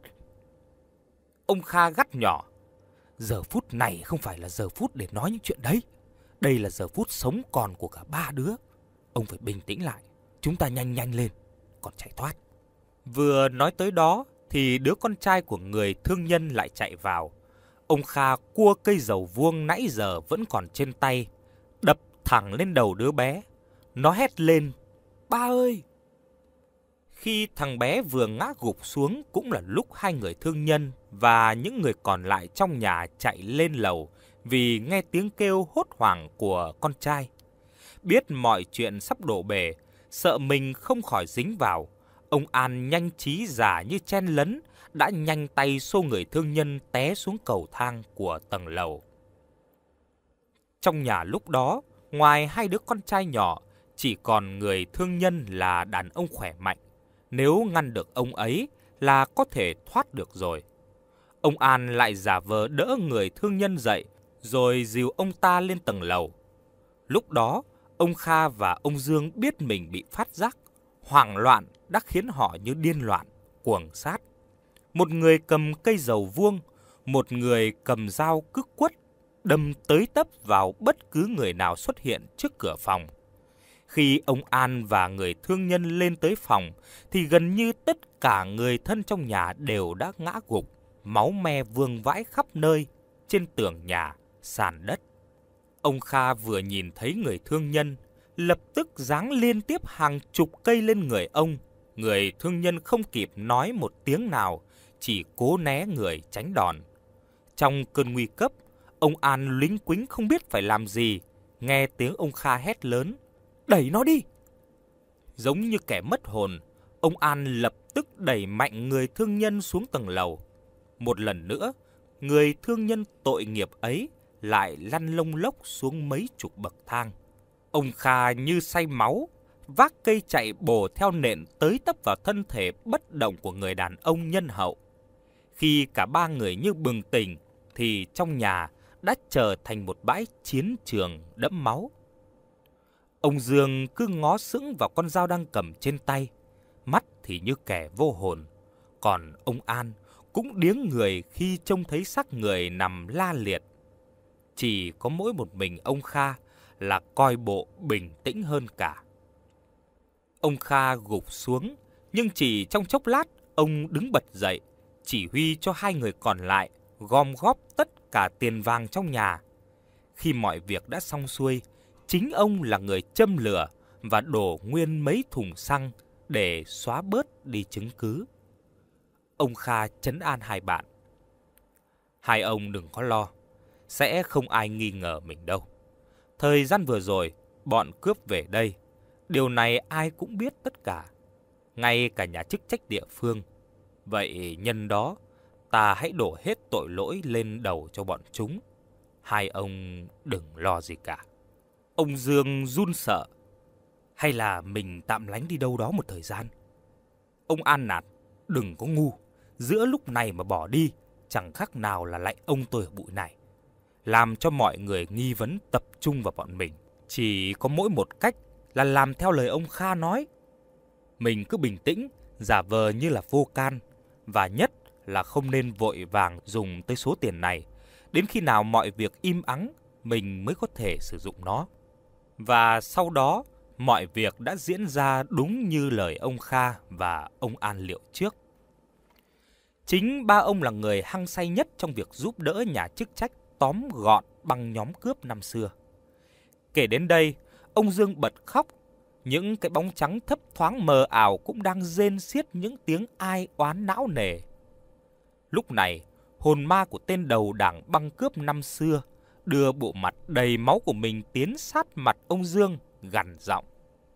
Speaker 1: Ông Kha gắt nhỏ: "Giờ phút này không phải là giờ phút để nói những chuyện đấy. Đây là giờ phút sống còn của cả ba đứa. Ông phải bình tĩnh lại, chúng ta nhanh nhanh lên, còn chạy thoát." Vừa nói tới đó thì đứa con trai của người thương nhân lại chạy vào. Ông Kha cua cây dầu vuông nãy giờ vẫn còn trên tay, đập thẳng lên đầu đứa bé. Nó hét lên: "Ba ơi!" Khi thằng bé vừa ngã gục xuống cũng là lúc hai người thương nhân và những người còn lại trong nhà chạy lên lầu vì nghe tiếng kêu hốt hoảng của con trai. Biết mọi chuyện sắp đổ bể, sợ mình không khỏi dính vào, ông An nhanh trí giả như chen lấn, đã nhanh tay xô người thương nhân té xuống cầu thang của tầng lầu. Trong nhà lúc đó, ngoài hai đứa con trai nhỏ, chỉ còn người thương nhân là đàn ông khỏe mạnh. Nếu ngăn được ông ấy là có thể thoát được rồi. Ông An lại giả vờ đỡ người thương nhân dậy, rồi dìu ông ta lên tầng lầu. Lúc đó, ông Kha và ông Dương biết mình bị phát giác, hoảng loạn đã khiến họ như điên loạn, cuồng sát. Một người cầm cây dầu vuông, một người cầm dao cứ quất, đâm tới tấp vào bất cứ người nào xuất hiện trước cửa phòng. Khi ông An và người thương nhân lên tới phòng, thì gần như tất cả người thân trong nhà đều đã ngã gục, máu me vương vãi khắp nơi, trên tường nhà, sàn đất. Ông Kha vừa nhìn thấy người thương nhân, lập tức giáng liên tiếp hàng chục cây lên người ông. Người thương nhân không kịp nói một tiếng nào, chỉ cố né người tránh đòn. Trong cơn nguy cấp, ông An lính quính không biết phải làm gì, nghe tiếng ông Kha hét lớn: "Đẩy nó đi!" Giống như kẻ mất hồn, ông An lập tức đẩy mạnh người thương nhân xuống tầng lầu. Một lần nữa, người thương nhân tội nghiệp ấy lại lăn lông lốc xuống mấy chục bậc thang. Ông Kha như say máu, vác cây chạy bổ theo nện tới tấp vào thân thể bất động của người đàn ông nhân hậu. Khi cả ba người như bừng tỉnh, thì trong nhà đã trở thành một bãi chiến trường đẫm máu. Ông Dương cứ ngó sững vào con dao đang cầm trên tay, mắt thì như kẻ vô hồn. Còn ông An cũng điếng người khi trông thấy xác người nằm la liệt. Chỉ có mỗi một mình ông Kha là coi bộ bình tĩnh hơn cả. Ông Kha gục xuống, nhưng chỉ trong chốc lát, ông đứng bật dậy, chỉ huy cho hai người còn lại gom góp tất cả tiền vàng trong nhà. Khi mọi việc đã xong xuôi, chính ông là người châm lửa và đổ nguyên mấy thùng xăng để xóa bớt đi chứng cứ. Ông Kha trấn an hai bạn: "Hai ông đừng có lo, sẽ không ai nghi ngờ mình đâu. Thời gian vừa rồi, bọn cướp về đây, điều này ai cũng biết tất cả, ngay cả nhà chức trách địa phương. Vậy nhân đó, ta hãy đổ hết tội lỗi lên đầu cho bọn chúng. Hai ông đừng lo gì cả." Ông Dương run sợ: "Hay là mình tạm lánh đi đâu đó một thời gian?" Ông An nạt: "Đừng có ngu, giữa lúc này mà bỏ đi, chẳng khác nào là lạy ông tôi ở bụi này. Làm cho mọi người nghi vấn tập trung vào bọn mình. Chỉ có mỗi một cách là làm theo lời ông Kha nói. Mình cứ bình tĩnh, giả vờ như là vô can, và nhất là không nên vội vàng dùng tới số tiền này. Đến khi nào mọi việc im ắng, mình mới có thể sử dụng nó." Và sau đó, mọi việc đã diễn ra đúng như lời ông Kha và ông An liệu trước. Chính ba ông là người hăng say nhất trong việc giúp đỡ nhà chức trách tóm gọn băng nhóm cướp năm xưa. Kể đến đây, ông Dương bật khóc. Những cái bóng trắng thấp thoáng mờ ảo cũng đang rên xiết những tiếng ai oán não nề. Lúc này, hồn ma của tên đầu đảng băng cướp năm xưa đưa bộ mặt đầy máu của mình tiến sát mặt ông Dương, gằn giọng: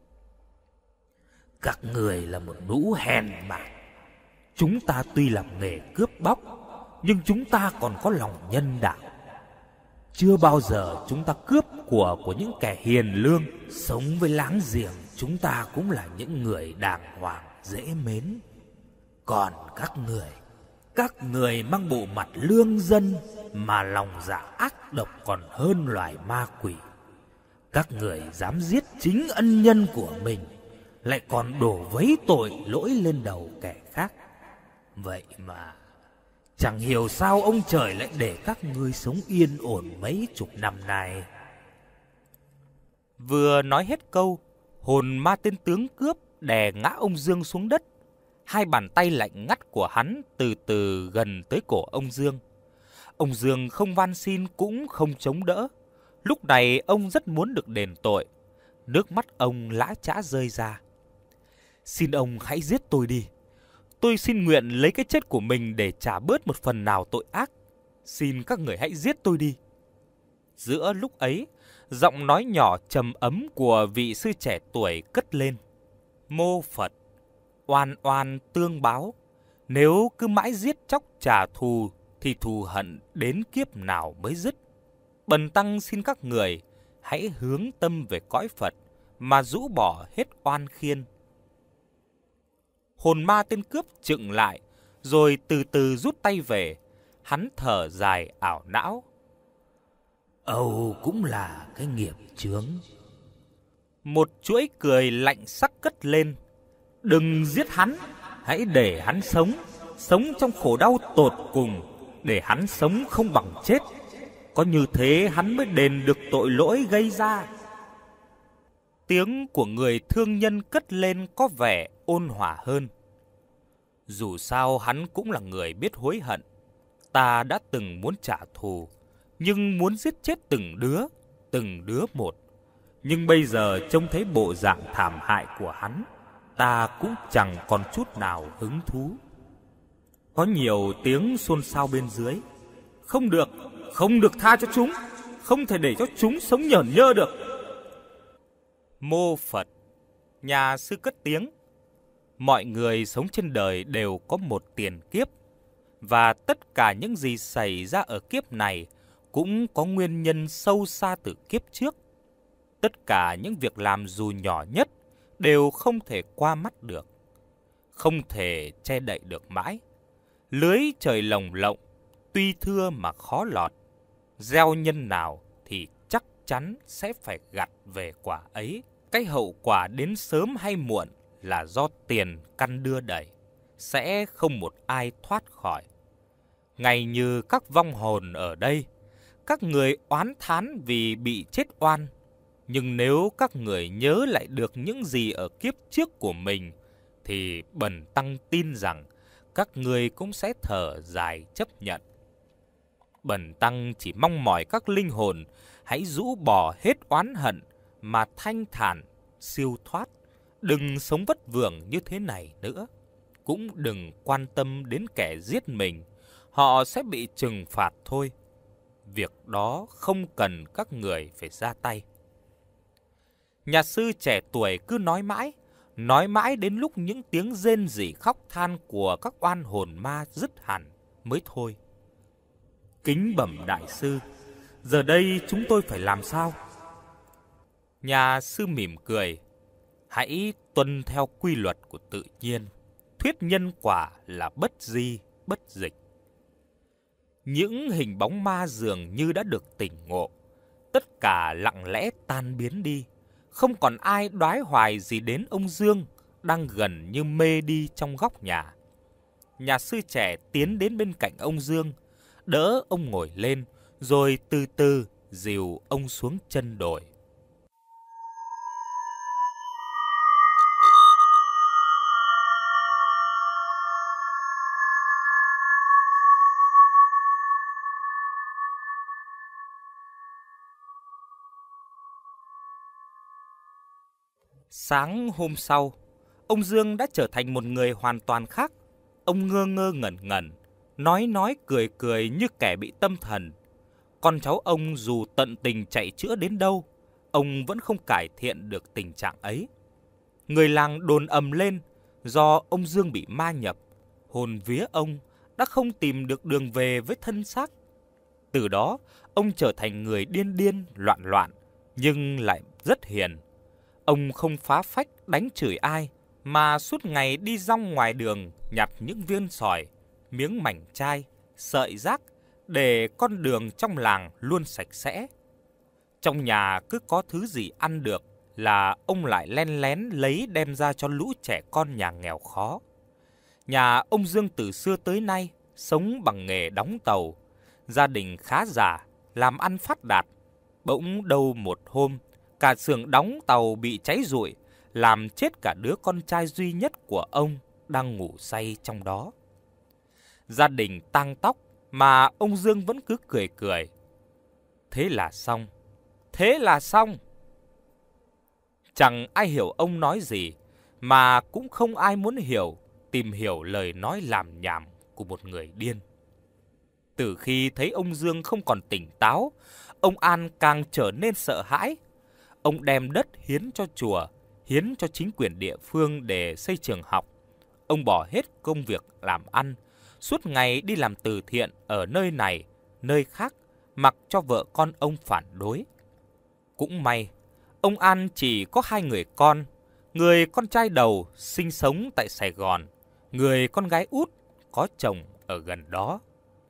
Speaker 1: "Các người là một lũ hèn mạt. Chúng ta tuy làm nghề cướp bóc, nhưng chúng ta còn có lòng nhân đạo. Chưa bao giờ chúng ta cướp của những kẻ hiền lương. Sống với láng giềng, chúng ta cũng là những người đàng hoàng, dễ mến. Còn các người mang bộ mặt lương dân mà lòng dạ ác độc còn hơn loài ma quỷ. Các người dám giết chính ân nhân của mình, lại còn đổ vấy tội lỗi lên đầu kẻ khác. Vậy mà chẳng hiểu sao ông trời lại để các ngươi sống yên ổn mấy chục năm nay." Vừa nói hết câu, hồn ma tên tướng cướp đè ngã ông Dương xuống đất. Hai bàn tay lạnh ngắt của hắn từ từ gần tới cổ ông Dương. Ông Dương không van xin cũng không chống đỡ. Lúc này ông rất muốn được đền tội. Nước mắt ông lã chã rơi ra. Xin ông hãy giết tôi đi. Tôi xin nguyện lấy cái chết của mình để trả bớt một phần nào tội ác. Xin các người hãy giết tôi đi. Giữa lúc ấy, giọng nói nhỏ trầm ấm của vị sư trẻ tuổi cất lên. Mô Phật, oan oan tương báo. Nếu cứ mãi giết chóc trả thù thì thù hận đến kiếp nào mới dứt. Bần tăng xin các người hãy hướng tâm về cõi Phật mà rũ bỏ hết oan khiên. Hồn ma tên cướp chững lại, rồi từ từ rút tay về. Hắn thở dài ảo não.
Speaker 2: Âu cũng là cái nghiệp chướng.
Speaker 1: Một chuỗi cười lạnh sắc cất lên. Đừng giết hắn, hãy để hắn sống, sống trong khổ đau tột cùng, để hắn sống không bằng chết. Có như thế hắn mới đền được tội lỗi gây ra. Tiếng của người thương nhân cất lên có vẻ ôn hòa hơn. Dù sao hắn cũng là người biết hối hận. Ta đã từng muốn trả thù, nhưng muốn giết chết từng đứa một. Nhưng bây giờ trông thấy bộ dạng thảm hại của hắn, ta cũng chẳng còn chút nào hứng thú. Có nhiều tiếng xôn xao bên dưới. Không được tha cho chúng, không thể để cho chúng sống nhởn nhơ được. Mô Phật, nhà sư cất tiếng. Mọi người sống trên đời đều có một tiền kiếp, và tất cả những gì xảy ra ở kiếp này cũng có nguyên nhân sâu xa từ kiếp trước. Tất cả những việc làm dù nhỏ nhất đều không thể qua mắt được, không thể che đậy được mãi. Lưới trời lồng lộng, tuy thưa mà khó lọt. Gieo nhân nào thì chắc chắn sẽ phải gặt về quả ấy. Cái hậu quả đến sớm hay muộn là do tiền căn đưa đẩy, sẽ không một ai thoát khỏi. Ngay như các vong hồn ở đây, các người oán thán vì bị chết oan. Nhưng nếu các người nhớ lại được những gì ở kiếp trước của mình, thì bần tăng tin rằng các người cũng sẽ thở dài chấp nhận. Bần tăng chỉ mong mỏi các linh hồn hãy rũ bỏ hết oán hận mà thanh thản, siêu thoát. Đừng sống vất vưởng như thế này nữa. Cũng đừng quan tâm đến kẻ giết mình, họ sẽ bị trừng phạt thôi. Việc đó không cần các người phải ra tay. Nhà sư trẻ tuổi cứ nói mãi đến lúc những tiếng rên rỉ khóc than của các oan hồn ma dứt hẳn mới thôi. Kính bẩm đại sư, giờ đây chúng tôi phải làm sao? Nhà sư mỉm cười. Hãy tuân theo quy luật của tự nhiên. Thuyết nhân quả là bất di, bất dịch. Những hình bóng ma dường như đã được tỉnh ngộ. Tất cả lặng lẽ tan biến đi. Không còn ai đoái hoài gì đến ông Dương đang gần như mê đi trong góc nhà. Nhà sư trẻ tiến đến bên cạnh ông Dương, đỡ ông ngồi lên, rồi từ từ dìu ông xuống chân đồi. Sáng hôm sau, ông Dương đã trở thành một người hoàn toàn khác. Ông ngơ ngơ ngẩn ngẩn, nói cười cười như kẻ bị tâm thần. Con cháu ông dù tận tình chạy chữa đến đâu, ông vẫn không cải thiện được tình trạng ấy. Người làng đồn ầm lên, do ông Dương bị ma nhập, hồn vía ông đã không tìm được đường về với thân xác. Từ đó, ông trở thành người điên điên, loạn loạn, nhưng lại rất hiền. Ông không phá phách đánh chửi ai, mà suốt ngày đi rong ngoài đường nhặt những viên sỏi, miếng mảnh chai, sợi rác để con đường trong làng luôn sạch sẽ. Trong nhà cứ có thứ gì ăn được là ông lại len lén lấy đem ra cho lũ trẻ con nhà nghèo khó. Nhà ông Dương từ xưa tới nay sống bằng nghề đóng tàu, gia đình khá giả, làm ăn phát đạt. Bỗng đâu một hôm, cả xưởng đóng tàu bị cháy rụi, làm chết cả đứa con trai duy nhất của ông đang ngủ say trong đó. Gia đình tang tóc mà ông Dương vẫn cứ cười cười. Thế là xong. Chẳng ai hiểu ông nói gì, mà cũng không ai muốn tìm hiểu lời nói lảm nhảm của một người điên. Từ khi thấy ông Dương không còn tỉnh táo, ông An càng trở nên sợ hãi. Ông đem đất hiến cho chùa, hiến cho chính quyền địa phương để xây trường học. Ông bỏ hết công việc làm ăn, suốt ngày đi làm từ thiện ở nơi này, nơi khác, mặc cho vợ con ông phản đối. Cũng may, ông An chỉ có 2 người con. Người con trai đầu sinh sống tại Sài Gòn, người con gái út có chồng ở gần đó.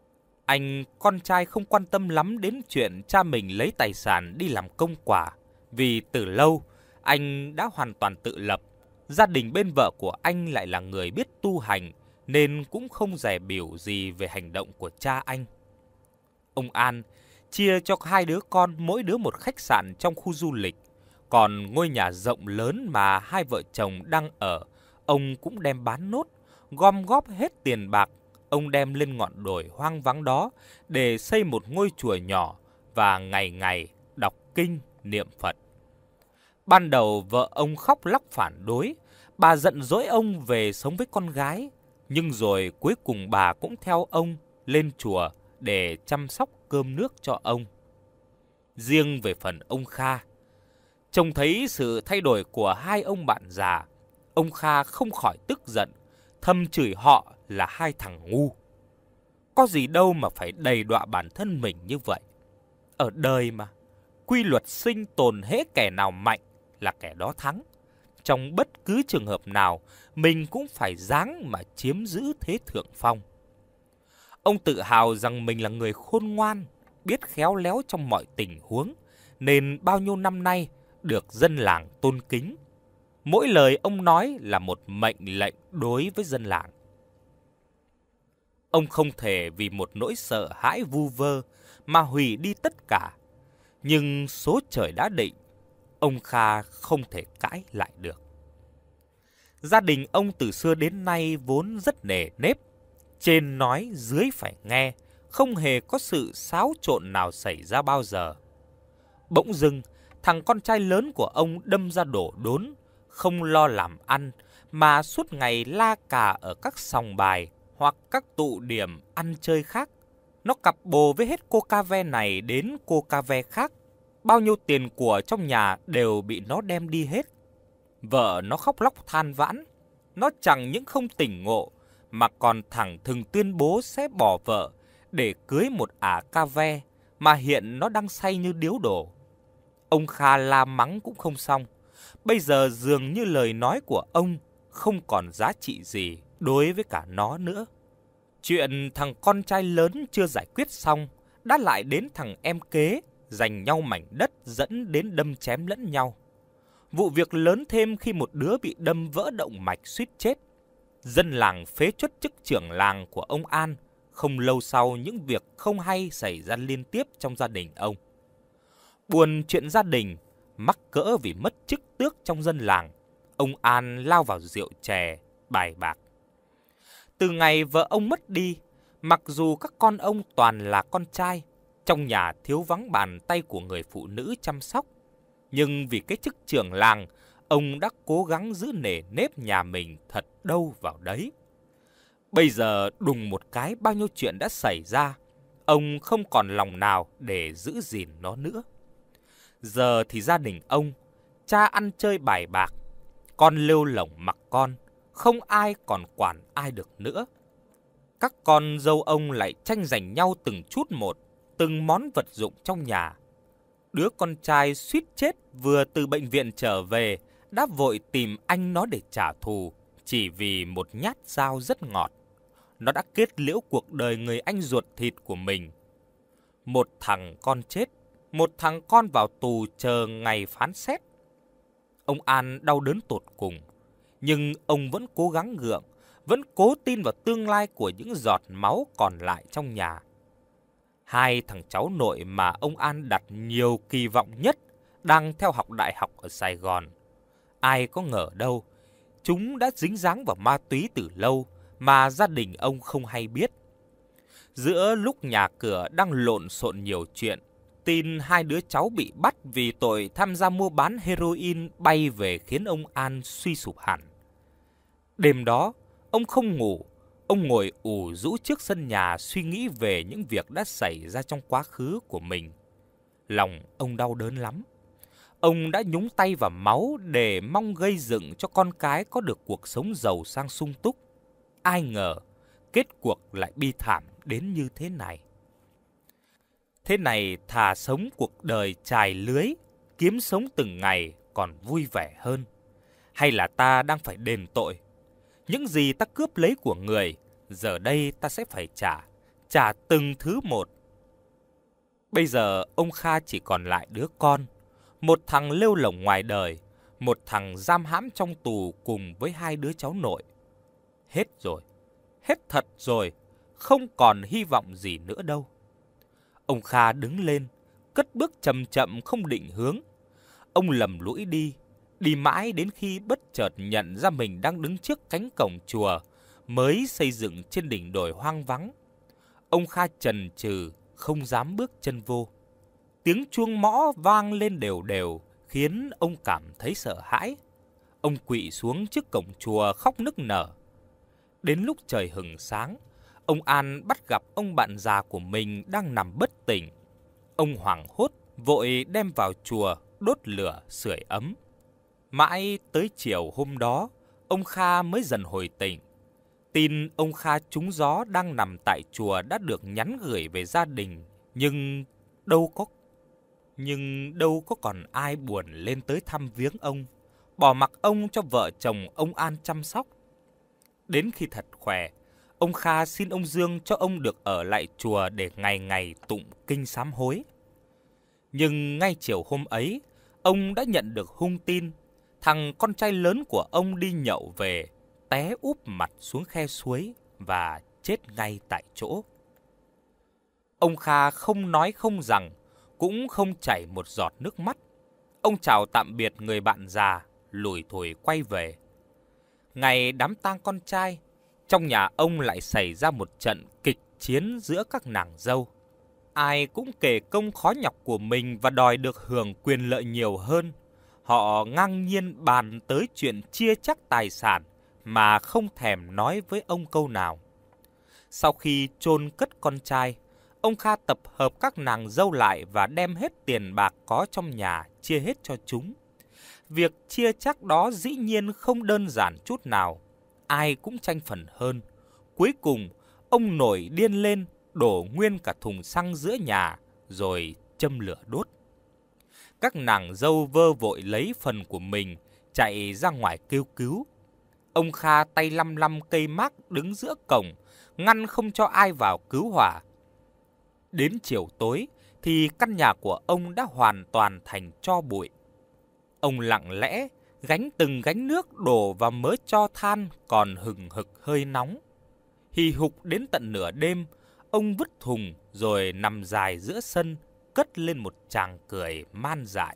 Speaker 1: Anh con trai không quan tâm lắm đến chuyện cha mình lấy tài sản đi làm công quả, vì từ lâu anh đã hoàn toàn tự lập. Gia đình bên vợ của anh lại là người biết tu hành, nên cũng không dè bỉu gì về hành động của cha anh. Ông An chia cho 2 đứa con mỗi đứa một khách sạn trong khu du lịch. Còn ngôi nhà rộng lớn mà 2 vợ chồng đang ở, ông cũng đem bán nốt, gom góp hết tiền bạc. Ông đem lên ngọn đồi hoang vắng đó để xây một ngôi chùa nhỏ và ngày ngày đọc kinh niệm Phật. Ban đầu vợ ông khóc lóc phản đối, bà giận dỗi ông về sống với con gái. Nhưng rồi cuối cùng bà cũng theo ông lên chùa để chăm sóc cơm nước cho ông. Riêng về phần ông Kha, trông thấy sự thay đổi của 2 ông bạn già, ông Kha không khỏi tức giận, thầm chửi họ là 2 thằng ngu. Có gì đâu mà phải đầy đọa bản thân mình như vậy. Ở đời mà, quy luật sinh tồn, hễ kẻ nào mạnh là kẻ đó thắng. Trong bất cứ trường hợp nào, mình cũng phải ráng mà chiếm giữ thế thượng phong. Ông tự hào rằng mình là người khôn ngoan, biết khéo léo trong mọi tình huống, nên bao nhiêu năm nay được dân làng tôn kính. Mỗi lời ông nói là một mệnh lệnh đối với dân làng. Ông không thể vì một nỗi sợ hãi vu vơ mà hủy đi tất cả. Nhưng số trời đã định, ông Kha không thể cãi lại được. Gia đình ông từ xưa đến nay vốn rất nề nếp, trên nói dưới phải nghe, không hề có sự xáo trộn nào xảy ra bao giờ. Bỗng dưng, thằng con trai lớn của ông đâm ra đổ đốn, không lo làm ăn, mà suốt ngày la cà ở các sòng bài hoặc các tụ điểm ăn chơi khác. Nó cặp bồ với hết cô ca ve này đến cô ca ve khác. Bao nhiêu tiền của trong nhà đều bị nó đem đi hết. Vợ nó khóc lóc than vãn. Nó chẳng những không tỉnh ngộ, mà còn thẳng thừng tuyên bố sẽ bỏ vợ để cưới một ả ca ve mà hiện nó đang say như điếu đổ. Ông Kha la mắng cũng không xong. Bây giờ dường như lời nói của ông không còn giá trị gì đối với cả nó nữa. Chuyện thằng con trai lớn chưa giải quyết xong, đã lại đến thằng em kế giành nhau mảnh đất dẫn đến đâm chém lẫn nhau. Vụ việc lớn thêm khi một đứa bị đâm vỡ động mạch suýt chết. Dân làng phế truất chức trưởng làng của ông An. Không lâu sau, những việc không hay xảy ra liên tiếp trong gia đình ông. Buồn chuyện gia đình, mắc cỡ vì mất chức tước trong dân làng, ông An lao vào rượu chè, bài bạc. Từ ngày vợ ông mất đi, mặc dù các con ông toàn là con trai, trong nhà thiếu vắng bàn tay của người phụ nữ chăm sóc. Nhưng vì cái chức trưởng làng, ông đã cố gắng giữ nề nếp nhà mình thật đâu vào đấy. Bây giờ đùng một cái bao nhiêu chuyện đã xảy ra, ông không còn lòng nào để giữ gìn nó nữa. Giờ thì gia đình ông, cha ăn chơi bài bạc, con lêu lổng mặc con, không ai còn quản ai được nữa. Các con dâu ông lại tranh giành nhau từng chút một, từng món vật dụng trong nhà. Đứa con trai suýt chết vừa từ bệnh viện trở về đã vội tìm anh nó để trả thù, chỉ vì một nhát dao rất ngọt. Nó đã kết liễu cuộc đời người anh ruột thịt của mình. Một thằng con chết, một thằng con vào tù chờ ngày phán xét. Ông An đau đớn tột cùng, nhưng ông vẫn cố gắng gượng, vẫn cố tin vào tương lai của những giọt máu còn lại trong nhà. 2 thằng cháu nội mà ông An đặt nhiều kỳ vọng nhất đang theo học đại học ở Sài Gòn. Ai có ngờ đâu, chúng đã dính dáng vào ma túy từ lâu mà gia đình ông không hay biết. Giữa lúc nhà cửa đang lộn xộn nhiều chuyện, tin 2 đứa cháu bị bắt vì tội tham gia mua bán heroin bay về khiến ông An suy sụp hẳn. Đêm đó, ông không ngủ, ông ngồi ủ rũ trước sân nhà suy nghĩ về những việc đã xảy ra trong quá khứ của mình. Lòng ông đau đớn lắm. Ông đã nhúng tay vào máu để mong gây dựng cho con cái có được cuộc sống giàu sang sung túc. Ai ngờ, kết cuộc lại bi thảm đến như thế này. Thế này thà sống cuộc đời chài lưới, kiếm sống từng ngày còn vui vẻ hơn. Hay là ta đang phải đền tội? Những gì ta cướp lấy của người, giờ đây ta sẽ phải trả từng thứ một. Bây giờ ông Kha chỉ còn lại đứa con, một thằng lêu lổng ngoài đời, một thằng giam hãm trong tù cùng với 2 đứa cháu nội. Hết rồi, hết thật rồi, không còn hy vọng gì nữa đâu. Ông Kha đứng lên, cất bước chậm chậm không định hướng. Ông lầm lũi đi mãi đến khi bất chợt nhận ra mình đang đứng trước cánh cổng chùa mới xây dựng trên đỉnh đồi hoang vắng. Ông Kha chần chừ, không dám bước chân vô. Tiếng chuông mõ vang lên đều đều, khiến ông cảm thấy sợ hãi. Ông quỵ xuống trước cổng chùa khóc nức nở. Đến lúc trời hừng sáng, ông An bắt gặp ông bạn già của mình đang nằm bất tỉnh. Ông hoảng hốt, vội đem vào chùa đốt lửa sưởi ấm. Mãi tới chiều hôm đó, ông Kha mới dần hồi tỉnh. Tin ông Kha trúng gió đang nằm tại chùa đã được nhắn gửi về gia đình, nhưng đâu có còn ai buồn lên tới thăm viếng ông, bỏ mặc ông cho vợ chồng ông An chăm sóc. Đến khi thật khỏe, ông Kha xin ông Dương cho ông được ở lại chùa để ngày ngày tụng kinh sám hối. Nhưng ngay chiều hôm ấy, ông đã nhận được hung tin, thằng con trai lớn của ông đi nhậu về, té úp mặt xuống khe suối và chết ngay tại chỗ. Ông Kha không nói không rằng, cũng không chảy một giọt nước mắt. Ông chào tạm biệt người bạn già, lủi thủi quay về. Ngày đám tang con trai, trong nhà ông lại xảy ra một trận kịch chiến giữa các nàng dâu. Ai cũng kể công khó nhọc của mình và đòi được hưởng quyền lợi nhiều hơn. Họ ngang nhiên bàn tới chuyện chia chác tài sản mà không thèm nói với ông câu nào. Sau khi chôn cất con trai, ông Kha tập hợp các nàng dâu lại và đem hết tiền bạc có trong nhà chia hết cho chúng. Việc chia chác đó dĩ nhiên không đơn giản chút nào, ai cũng tranh phần hơn. Cuối cùng, ông nổi điên lên, đổ nguyên cả thùng xăng giữa nhà, rồi châm lửa đốt. Các nàng dâu vơ vội lấy phần của mình, chạy ra ngoài kêu cứu. Ông Kha tay lăm lăm cây mác đứng giữa cổng, ngăn không cho ai vào cứu hỏa. Đến chiều tối thì căn nhà của ông đã hoàn toàn thành tro bụi. Ông lặng lẽ gánh từng gánh nước đổ vào mớ tro than còn hừng hực hơi nóng. Hì hục đến tận nửa đêm, ông vứt thùng rồi nằm dài giữa sân, cất lên một tràng cười man dại.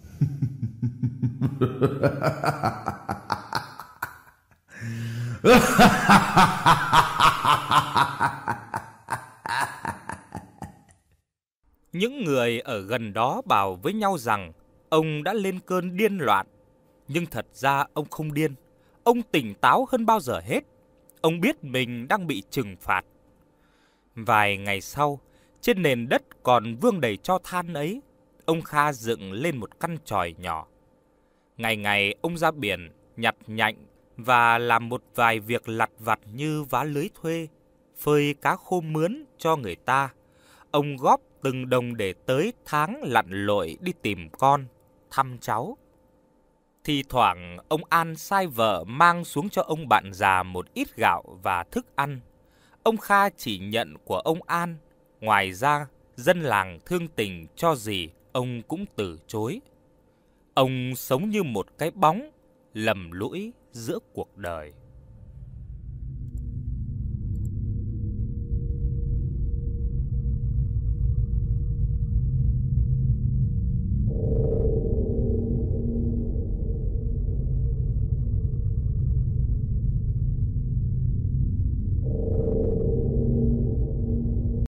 Speaker 1: Những người ở gần đó bảo với nhau rằng ông đã lên cơn điên loạn. Nhưng thật ra ông không điên, ông tỉnh táo hơn bao giờ hết. Ông biết mình đang bị trừng phạt. Vài ngày sau, trên nền đất còn vương đầy tro than ấy, ông Kha dựng lên một căn chòi nhỏ. Ngày ngày ông ra biển nhặt nhạnh và làm một vài việc lặt vặt như vá lưới thuê, phơi cá khô mướn cho người ta. Ông góp từng đồng để tới tháng lặn lội đi tìm con, thăm cháu. Thì thoảng ông An sai vợ mang xuống cho ông bạn già một ít gạo và thức ăn. Ông Kha chỉ nhận của ông An, ngoài ra dân làng thương tình cho gì ông cũng từ chối. Ông sống như một cái bóng lầm lũi giữa cuộc đời.